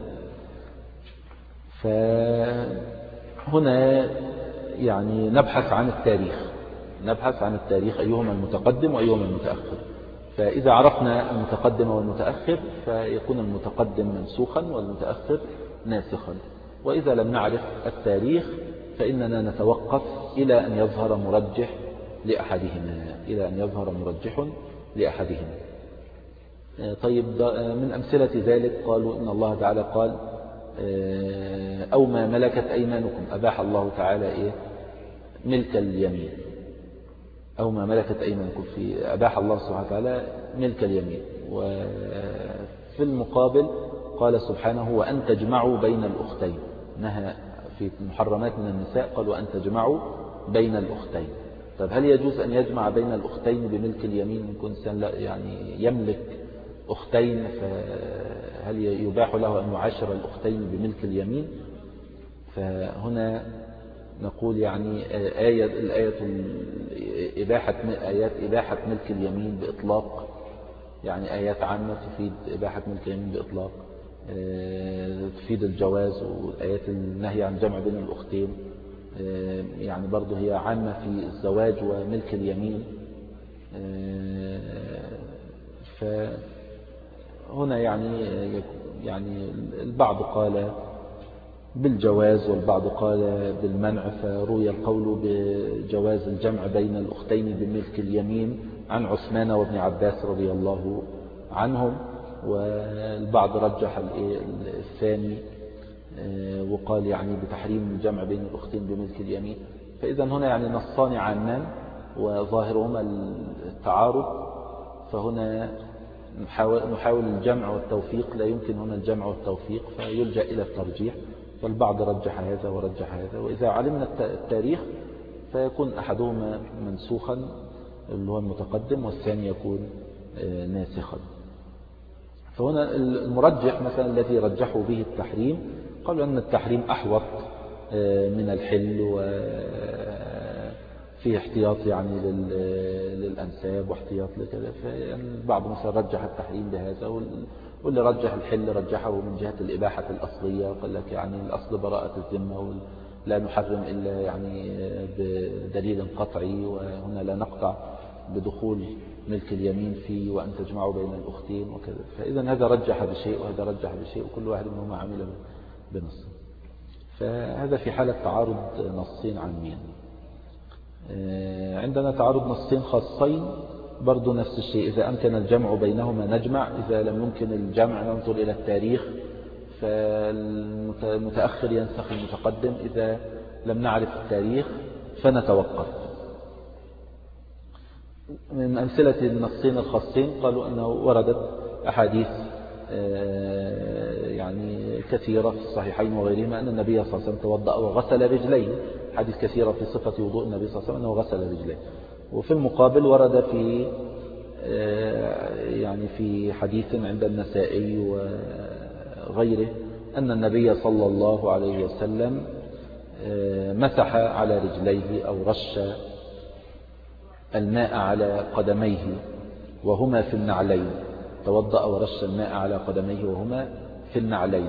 فهنا يعني نبحث عن التاريخ نبحث عن التاريخ أيهما المتقدم وأيهما المتأخر. فإذا عرفنا المتقدم والمتأخر فيكون المتقدم منسوخا والمتأخر ناسخا. وإذا لم نعرف التاريخ فإننا نتوقف إلى أن يظهر مرجح لأحدهما إلى أن يظهر مرجح لأحدهما. طيب من أمثلة ذلك قالوا إن الله تعالى قال أو ما ملكت أيمانكم، أباح الله تعالى إيه؟ ملك اليمين، أو ما ملكت أيمانكم، في أباح الله سبحانه وتعالى ملك اليمين. وفي المقابل قال سبحانه وأن تجمعوا بين الأختين، نهى في محرمات من النساء قال وأن تجمعوا بين الأختين. طب هل يجوز أن يجمع بين الأختين بملك اليمين؟ يكون إنسان يعني يملك أختين، فهل يباح له أن يعاشر الأختين بملك اليمين؟ فهنا نقول يعني آية الآية إباحة آيات إباحة ملك اليمين بإطلاق، يعني آيات عامة تفيد إباحة ملك اليمين بإطلاق، تفيد الجواز. وآيات النهي عن جمع بين الأختين يعني برضه هي عامة في الزواج وملك اليمين. فهنا يعني يعني البعض قال بالجواز والبعض قال بالمنع، فروي القول بجواز الجمع بين الأختين بملك اليمين عن عثمان وابن عباس رضي الله عنهم، والبعض رجح الثاني وقال يعني بتحريم الجمع بين الأختين بملك اليمين. فإذا هنا يعني نصان عامان وظاهرهما التعارض، فهنا نحاول الجمع والتوفيق، لا يمكن هنا الجمع والتوفيق فيلجأ إلى الترجيح، فالبعض رجح هذا ورجح هذا. وإذا علمنا التاريخ فيكون أحدهما منسوخا اللي هو المتقدم والثاني يكون ناسخا. فهنا المرجح مثلا الذي رجحوا به التحريم قالوا أن التحريم أحوط من الحل وفيه احتياط يعني للأنساب واحتياط لكذا. فالبعض مثلا رجح التحريم بهذا، واللي رجح الحل رجحه من جهة الإباحة الأصلية، قال لك يعني الأصل براءة الذمة لا نحرم إلا يعني بدليل قطعي، وهنا لا نقطع بدخول ملك اليمين فيه وأن تجمعوا بين الأختين وكذا. فإذا هذا رجح بشيء وهذا رجح بشيء وكل واحد منهما عمل بنص. فهذا في حالة تعارض نصين عامين. عندنا تعارض نصين خاصين برضو نفس الشيء، إذا أمكن الجمع بينهما نجمع، إذا لم يمكن الجمع ننظر إلى التاريخ فالمتأخر ينسخ المتقدم، إذا لم نعرف التاريخ فنتوقف. من أمثلة النصين الخاصين قالوا أنه وردت أحاديث يعني كثيرة في الصحيحين وغيرهما أن النبي صلى الله عليه وسلم توضأ وغسل رجليه، حديث كثيرة في صفة وضوء النبي صلى الله عليه وسلم أنه غسل رجليه. وفي المقابل ورد في يعني في حديث عند النسائي وغيره أن النبي صلى الله عليه وسلم مسح على رجليه أو رش الماء على قدميه وهما في النعلين، توضأ ورش الماء على قدميه وهما في النعلين.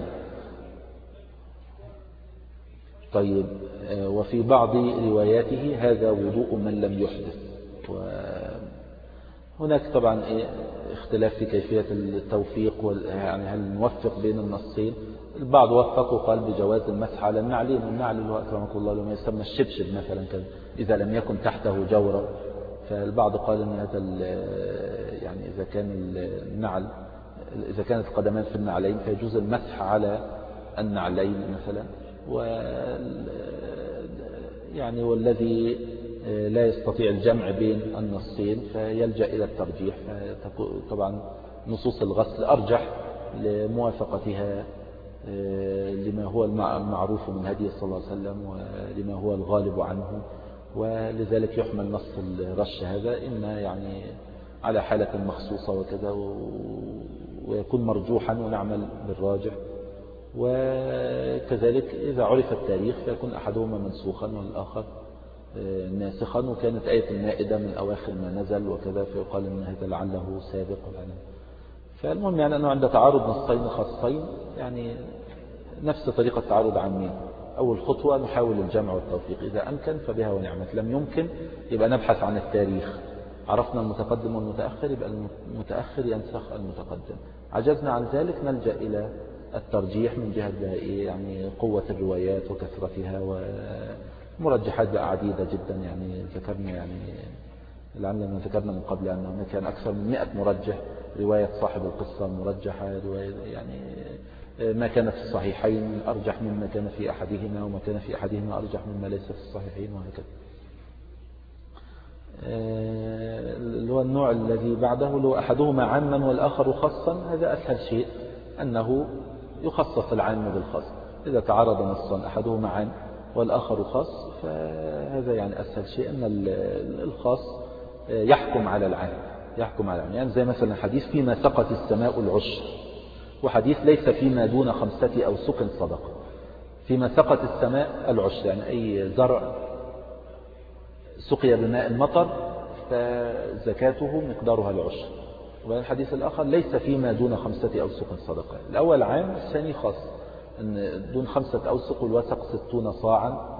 طيب وفي بعض رواياته هذا وضوء من لم يحدث. وهناك طبعا اختلاف في كيفية التوفيق، يعني هل نوفق بين النصين. البعض وفق وقال بجواز المسح على النعلين، والنعل اللي هو أكرمك الله لما يسمى الشبشب مثلا كان إذا لم يكن تحته جورة. فالبعض قال أن هذا يعني إذا كان النعل إذا كانت القدمان في النعلين فيجوز المسح على النعلين مثلا. و يعني والذي لا يستطيع الجمع بين النصين فيلجأ إلى الترجيح. طبعا نصوص الغسل أرجح لموافقتها لما هو المعروف من هدي صلى الله عليه وسلم ولما هو الغالب عنه، ولذلك يحمل نص الرش هذا إما يعني على حالة مخصوصة وكذا ويكون مرجوحا ونعمل بالراجح، وكذلك إذا عرف التاريخ فيكون أحدهما منسوخا والآخر ناسخا، وكانت آية المائدة من أواخر ما نزل وكذا فيقال إن هذا لعله سابق. فالمهم يعني أنه عند تعارض نصين خاصين يعني نفس طريقة تعارض عامين، أول خطوة نحاول الجمع والتوفيق، إذا أمكن فبها ونعمت، لم يمكن يبقى نبحث عن التاريخ، عرفنا المتقدم والمتأخر يبقى المتأخر ينسخ المتقدم، عجزنا عن ذلك نلجأ إلى الترجيح من جهة بقى إيه يعني قوة الروايات وكثرتها، ومرجحات بقى عديدة جدا يعني ذكرنا يعني لعلنا ذكرنا من قبل أنه كان أكثر من مئة مرجح، رواية صاحب القصة مرجحة، رواية يعني ما كان في الصحيحين أرجح مما كان في أحدهما، وما كان في أحدهما أرجح مما ليس في الصحيحين، وهكذا. اللي هو النوع الذي بعده اللي هو أحدهما عاما والآخر خاصا، هذا أسهل شيء أنه يخصص العام بالخاص، إذا تعارض نصا أحدهما عام والآخر خاص فهذا يعني أسهل شيء أن الخاص يحكم على العام، يحكم على العام، يعني زي مثلا حديث فيما سقت السماء العشر، وحديث ليس فيما دون خمسة أوسق صدقة. فيما سقت السماء العشر يعني أي زرع سقي بماء المطر فزكاته مقدارها العشر. والحديث الآخر ليس فيما دون خمسة أوسق صدقة، الأول عام الثاني خاص، أن دون خمسة أوسق والوسق ستون صاعا،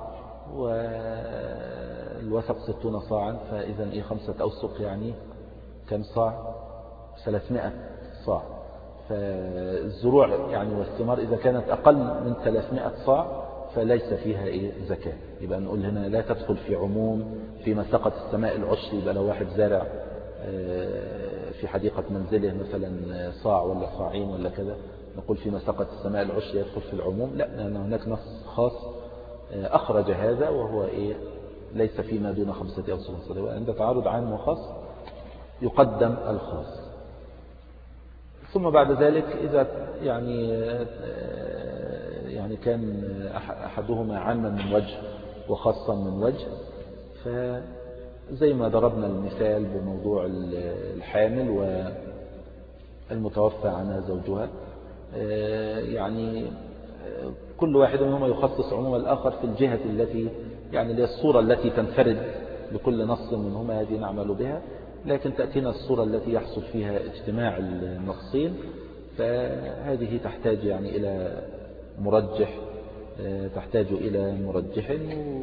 والوسق ستون صاعا، فإذا إيه خمسة أوسق يعني كم صاع؟ ثلاثمائة صاع. فالزروع يعني والثمار إذا كانت أقل من ثلاثمائة صاع فليس فيها إيه زكاة. يبقى نقول هنا لا تدخل في عموم فيما سقط السماء العشر، يبقى لو واحد زارع في حديقة منزله مثلا صاع ولا صاعين ولا كذا نقول فيما سقط السماء العشر يدخل في العموم، لا، لأن هناك نص خاص أخرج هذا وهو إيه ليس فيما دون خمسة أوسق صدقة. عند تعارض عام وخاص يقدم الخاص. ثم بعد ذلك إذا يعني يعني كان أحدهما عاما من وجه وخاصا من وجه، فزي ما ضربنا المثال بموضوع الحامل والمتوفى عنها زوجها، يعني كل واحد منهما يخصص عموم الآخر في الجهة التي يعني الصورة التي تنفرد بكل نص منهما، هذه نعمل بها، لكن تأتينا الصورة التي يحصل فيها اجتماع النصين، فهذه تحتاج يعني إلى مرجح، تحتاج إلى مرجح،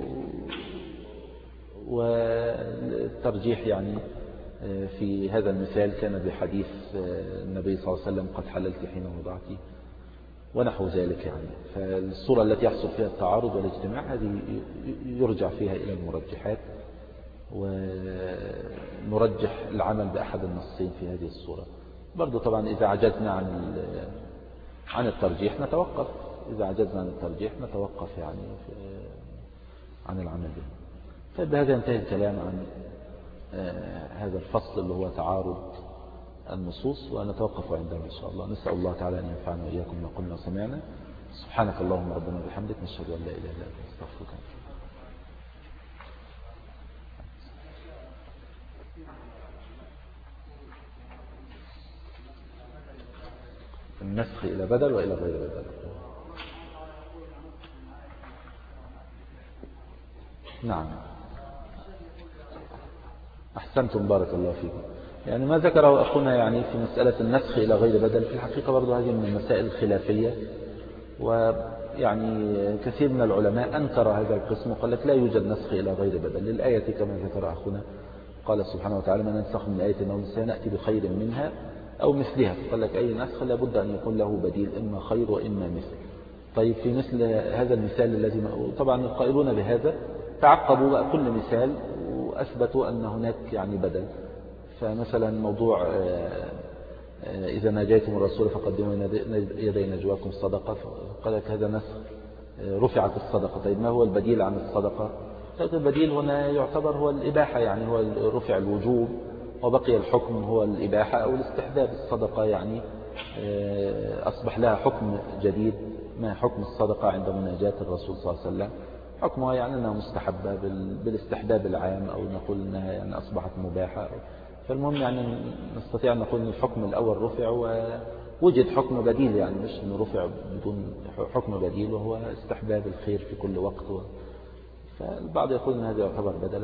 والترجيح يعني في هذا المثال كان بحديث النبي صلى الله عليه وسلم قد حللت حين وضعتي ونحو ذلك يعني. فالصورة التي يحصل فيها التعارض والاجتماع هذه يرجع فيها إلى المرجحات، ونرجح العمل بأحد النصين في هذه الصورة. برضو طبعا إذا عجزنا عن عن الترجيح نتوقف، إذا عجزنا عن الترجيح نتوقف يعني عن العمل به. فبهذا ينتهي الكلام عن هذا الفصل اللي هو تعارض النصوص، ونتوقف عنده إن شاء الله. نسأل الله تعالى أن ينفعنا وإياكم ما قلنا وسمعنا. سبحانك اللهم ربنا وبحمدك، نشهد أن لا إله إلا أنت، نستغفرك. النسخ إلى بدل وإلى غير بدل. نعم أحسنتم بارك الله فيكم. يعني ما ذكره أخونا يعني في مسألة النسخ إلى غير بدل في الحقيقة برضو هذه من المسائل الخلافية، ويعني كثير من العلماء أنكر هذا القسم وقال لك لا يوجد نسخ إلى غير بدل للآية كما ذكر أخونا، قال سبحانه وتعالى ما ننسخ من آية أو سنأتي بخير منها أو مثلها، قال لك أي نسخ لابد أن يكون له بديل، إما خير وإما مثل. طيب في مثل هذا المثال الذي طبعا القائلون بهذا تعقبوا بقى كل مثال وأثبتوا أن هناك يعني بدل. فمثلا موضوع إذا ناجيتم الرسول فقدموا يدي نجواكم صدقة، قال لك هذا نسخ رفعت الصدقة. طيب ما هو البديل عن الصدقة؟ البديل هنا يعتبر هو الإباحة، يعني هو رفع الوجوب وبقي الحكم هو الإباحة أو الاستحباب. الصدقة يعني أصبح لها حكم جديد، ما حكم الصدقة عند مناجاة الرسول صلى الله عليه وسلم؟ حكمها يعني أنها مستحبة بالاستحباب العام، أو نقول أنها يعني أصبحت مباحة. فالمهم يعني نستطيع أن نقول أن الحكم الأول رفع وجد حكم بديل يعني مش انه رفع بدون حكم بديل وهو استحباب الخير في كل وقت. فالبعض يقول ان هذا يعتبر بدلا.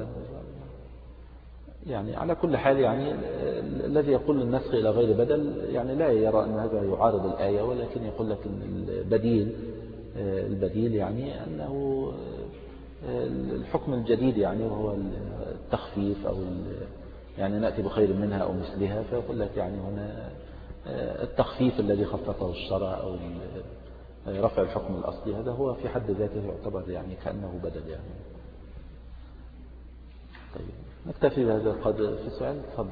يعني على كل حال يعني الذي يقول النسخ إلى غير بدل يعني لا يرى أن هذا يعارض الآية، ولكن يقول لك أن البديل البديل يعني أنه الحكم الجديد يعني وهو التخفيف أو يعني نأتي بخير منها أو مثلها، فيقول لك يعني هنا التخفيف الذي خففه الشرع أو رفع الحكم الأصلي هذا هو في حد ذاته يعتبر يعني كأنه بدل يعني. طيب نكتفي بهذا القدر. في سؤال تفضل.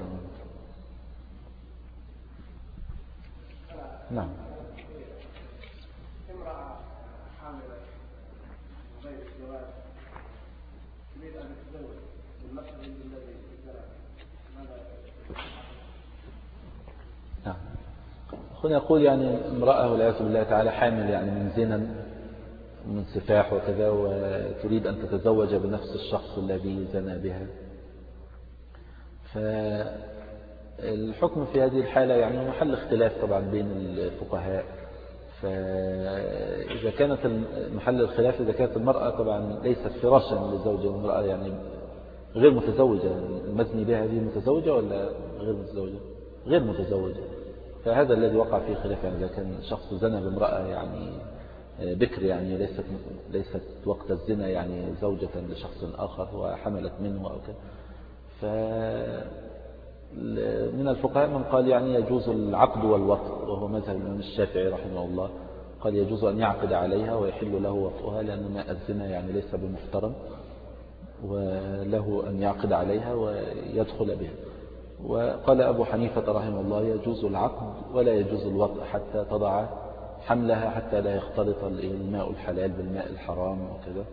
نعم. امرأة حاملة غير الزواج تريد أن تتزوج بالمقصد الذي ماذا؟ نعم. أخونا يقول يعني امرأة والعياذ بالله تعالى حامل يعني من زنا من سفاح وكذا وتريد أن تتزوج بنفس الشخص الذي زنى بها. فالحكم في هذه الحالة يعني محل اختلاف طبعا بين الفقهاء. فإذا كانت محل الخلاف إذا كانت المرأة طبعا ليست فراشا لزوجها، المرأة يعني غير متزوجة، المزني بها هذه متزوجة ولا غير متزوجة؟ غير متزوجة. فهذا الذي وقع فيه خلاف يعني إذا كان شخص زنى بامرأة يعني بكر يعني ليست ليست وقت الزنا يعني زوجة لشخص آخر وحملت منه أو كذا. فمن الفقهاء من قال يعني يجوز العقد والوطء وهو مذهب الإمام الشافعي رحمه الله، قال يجوز أن يعقد عليها ويحل له وطئها لأن ماء الزنا يعني ليس بمحترم وله أن يعقد عليها ويدخل بها. وقال أبو حنيفة رحمه الله يجوز العقد ولا يجوز الوطء حتى تضع حملها حتى لا يختلط الماء الحلال بالماء الحرام وكذا.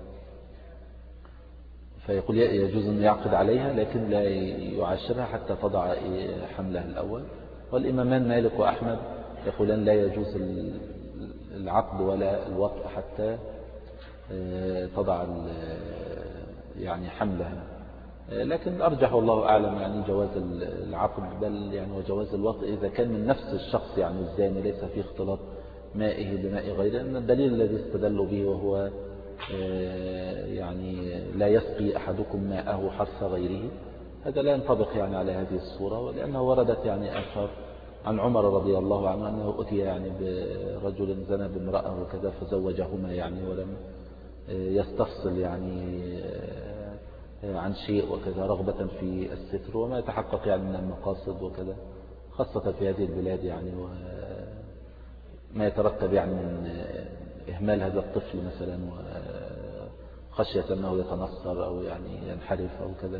فيقول يجوز أن يعقد عليها لكن لا يعاشرها حتى تضع حملها الأول. والإمامان مالك وأحمد يقولان لا يجوز العقد ولا الوطء حتى تضع يعني حملها. لكن أرجح والله أعلم يعني جواز العقد بل يعني وجواز الوطء إذا كان من نفس الشخص يعني الزاني ليس فيه اختلاط مائه بماء غيره. أن الدليل الذي استدلوا به وهو يعني لا يسقي أحدكم ماءه حرث غيره هذا لا ينطبق يعني على هذه الصورة، ولأنه وردت يعني آثار عن عمر رضي الله عنه أنه أتي يعني برجل زنى بامرأة وكذا فزوجهما يعني ولم يستفصل يعني عن شيء وكذا رغبة في الستر وما يتحقق يعني من المقاصد وكذا، خاصة في هذه البلاد يعني وما يترتب يعني من إهمال هذا الطفل مثلا وخشية أنه يتنصر أو يعني ينحرف أو كذا.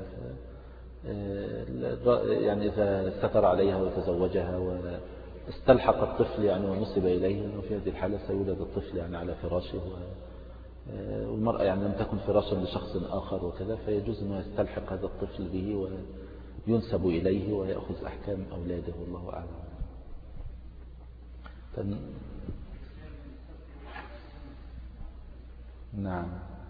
يعني إذا ستر عليها وتزوجها واستلحق الطفل يعني ونسب إليه أنه في هذه الحالة سيولد الطفل يعني على فراشه والمرأة يعني لم تكن فراشا لشخص آخر وكذا، فيجوز أنه يستلحق هذا الطفل به وينسب إليه ويأخذ أحكام أولاده والله أعلم. تن... نعم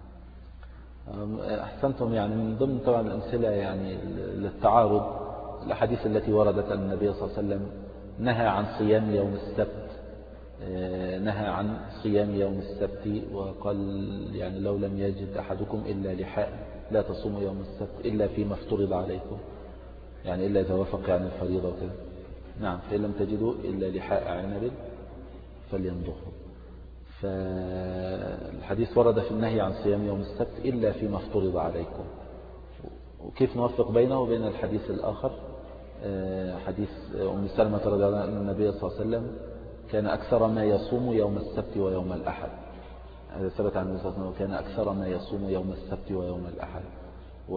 أحسنتم. يعني من ضمن طبعا الأمثلة يعني للتعارض الأحاديث التي وردت أن النبي صلى الله عليه وسلم نهى عن صيام يوم السبت، نهى عن صيام يوم السبت وقال يعني لو لم يجد أحدكم إلا لحاء لا تصوموا يوم السبت إلا فيما افترض عليكم، يعني إلا إذا وافق عن الفريضة وكذا. نعم فإن لم تجدوا إلا لحاء عنب فليمضغه. فالحديث ورد في النهي عن صيام يوم السبت إلا فيما افترض عليكم. وكيف نوفق بينه وبين الحديث الآخر حديث أم سلمة رضي الله عنها أن النبي صلى الله عليه وسلم كان أكثر ما يصوم يوم السبت ويوم الأحد. هذا ثبت عن النبي صلى الله عليه وسلم كان أكثر ما يصوم يوم السبت ويوم الأحد و...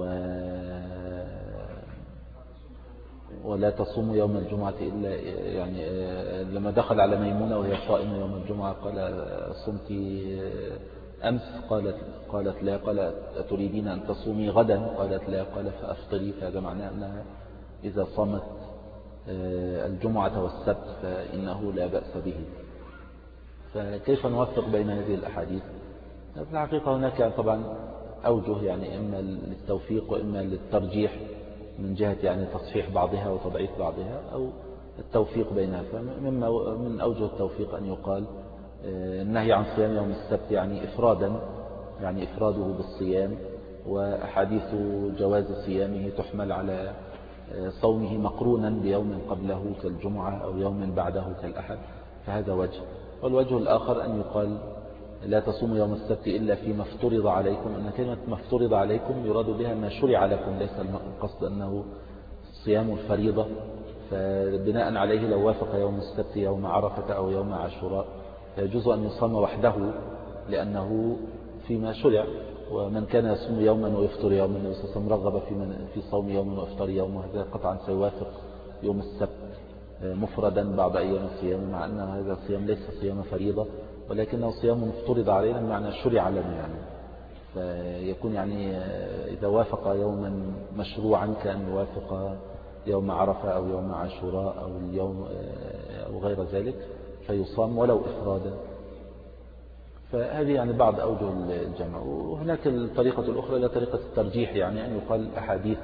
ولا تصوم يوم الجمعة إلا يعني لما دخل على ميمونة وهي صائمة يوم الجمعة قال صمت أمس قالت قالت لا، قال أتريدين أن تصومي غدا قالت لا، قال فأفطري. فهذا معناه أنها إذا صامت الجمعة والسبت فإنه لا بأس به. فكيف نوفق بين هذه الأحاديث؟ في الحقيقة هناك يعني طبعا أوجه يعني إما للتوفيق وإما للترجيح من جهة يعني تصحيح بعضها وتضعيف بعضها، أو التوفيق بينها. فمما من أوجه التوفيق أن يقال النهي عن صيام يوم السبت يعني إفرادا، يعني إفراده بالصيام، وأحاديث جواز صيامه تحمل على صومه مقرونا بيوم قبله كالجمعة أو يوم بعده كالأحد، فهذا وجه. والوجه الآخر أن يقال لا تصوموا يوم السبت إلا فيما افترض عليكم، أن كلمة ما افترض عليكم يراد بها ما شرع لكم، ليس القصد أنه صيام الفريضة. فبناء عليه لو وافق يوم السبت يوم عرفة أو يوم عاشوراء يجوز أن يصام وحده لأنه فيما شرع. ومن كان يصوم يوما ويفطر يوما، النبي صلى الله عليه وسلم رغب في من في صوم يوم وافطار يوم، وهذا قطعا سيوافق يوم السبت مفردا بعض أيام الصيام، مع أن هذا الصيام ليس صيام فريضة ولكنه صيام افترض علينا بمعنى شرع لنا يعني. فيكون يعني إذا وافق يوما مشروعا كأن يوافق يوم عرفة أو يوم عاشوراء أو اليوم أو غير ذلك فيصام ولو إفرادا. فهذه يعني بعض أوجه الجمع. وهناك الطريقة الأخرى لا طريقة الترجيح، يعني أن يقال أحاديث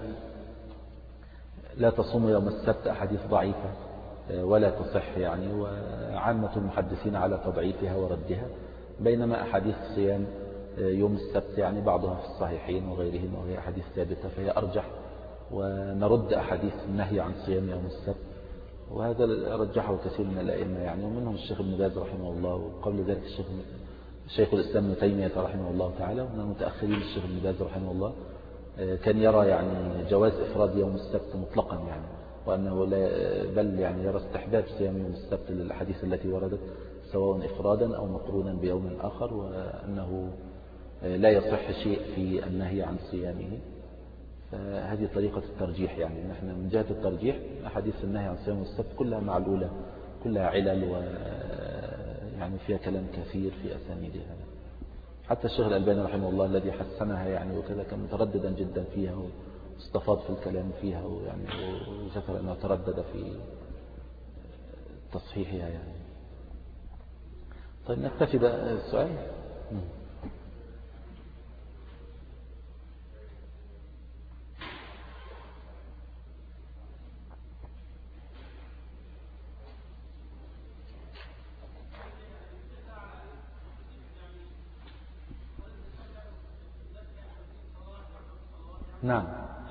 لا تصوم يوم السبت أحاديث ضعيفة ولا تصح يعني، وعامة المحدثين على تضعيفها وردها، بينما أحاديث صيام يوم السبت يعني بعضها في الصحيحين وغيرهم وهي أحاديث ثابتة فهي أرجح، ونرد أحاديث النهي عن صيام يوم السبت، وهذا رجحه كثير من الأئمة يعني، ومنهم الشيخ ابن باز رحمه الله، وقبل ذلك الشيخ شيخ الإسلام ابن تيمية رحمه الله تعالى. ومن المتأخرين الشيخ ابن باز رحمه الله كان يرى يعني جواز إفراد يوم السبت مطلقا يعني، وأنه لا بل يعني يرى استحباب صيام يوم السبت للأحاديث التي وردت سواء إفرادا أو مقرونا بيوم آخر، وأنه لا يصح شيء في النهي عن صيامه. فهذه طريقة الترجيح يعني، نحن من جهة الترجيح أحاديث النهي عن صيام السبت كلها معلولة، كلها علل، و يعني فيها كلام كثير في أسانيدها. حتى الشيخ الألباني رحمه الله الذي حسنها يعني وكذا كان مترددا جدا فيها واستفاض في الكلام فيها، ويعني وذكر أنه تردد في تصحيحها يعني. طيب نكتفي بقى السؤال. نعم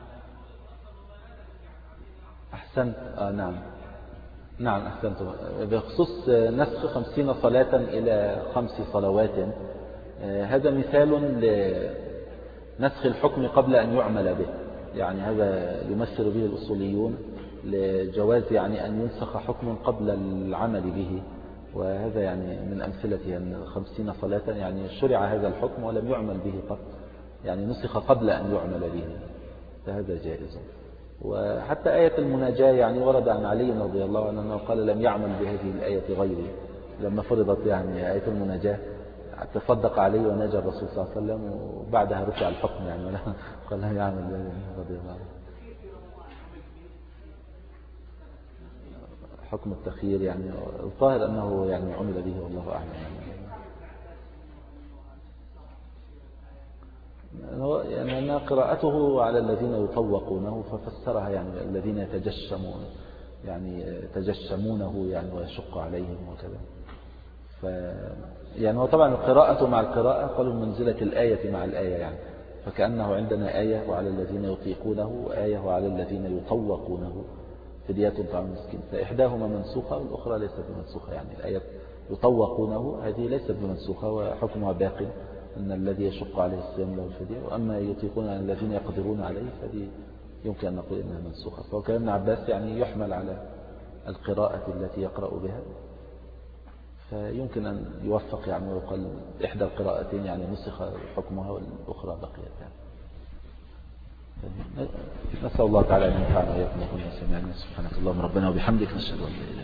أحسنت. آه نعم نعم أحسنت. بخصوص نسخ خمسين صلاة إلى خمس صلوات، آه هذا مثال لنسخ الحكم قبل أن يعمل به، يعني هذا يمثل به الأصوليون لجواز يعني أن ينسخ حكم قبل العمل به، وهذا يعني من أمثلته أن خمسين صلاة يعني شرع هذا الحكم ولم يعمل به قط، يعني نسخ قبل أن يعمل به، فهذا جائز. وحتى آية المناجاة يعني ورد عن علي رضي الله عنه أنه قال لم يعمل بهذه الآية غيري، لما فرضت يعني آية المناجاة تصدق عليه وناجى الرسول صلى الله عليه وسلم، وبعدها رفع الحكم يعني ولا قال لم يعمل به رضي الله عنه. حكم التخيير يعني الظاهر أنه يعني عمل به والله أعلم يعني. يعني أن قراءته على الذين يطوقونه ففسرها يعني الذين يتجشمون يعني يتجشمونه يعني ويشق عليهم وكذا. ف يعني هو طبعا القراءة مع القراءة قالوا منزلة الآية مع الآية يعني، فكأنه عندنا آية وعلى الذين يطيقونه وآية وعلى الذين يطوقونه فدية طعام مسكين، فإحداهما منسوخة والأخرى ليست بمنسوخة. يعني الآية يطوقونه هذه ليست بمنسوخة وحكمها باقي أن الذي يشق عليه الصيام له الفدية، وأما يطيقون الذين يقدرون عليه فدي يمكن أن نقول إنها منسوخة. فكان ابن عباس يعني يحمل على القراءة التي يقرأ بها، فيمكن أن يوفق يعني ويقال إحدى القراءتين يعني نسخ حكمها والأخرى بقيت يعني. نسأل الله تعالى أن ينفعنا وإياكم وكنا سمعنا. سبحانك اللهم ربنا وبحمدك نشهد أن لا إله إلا أنت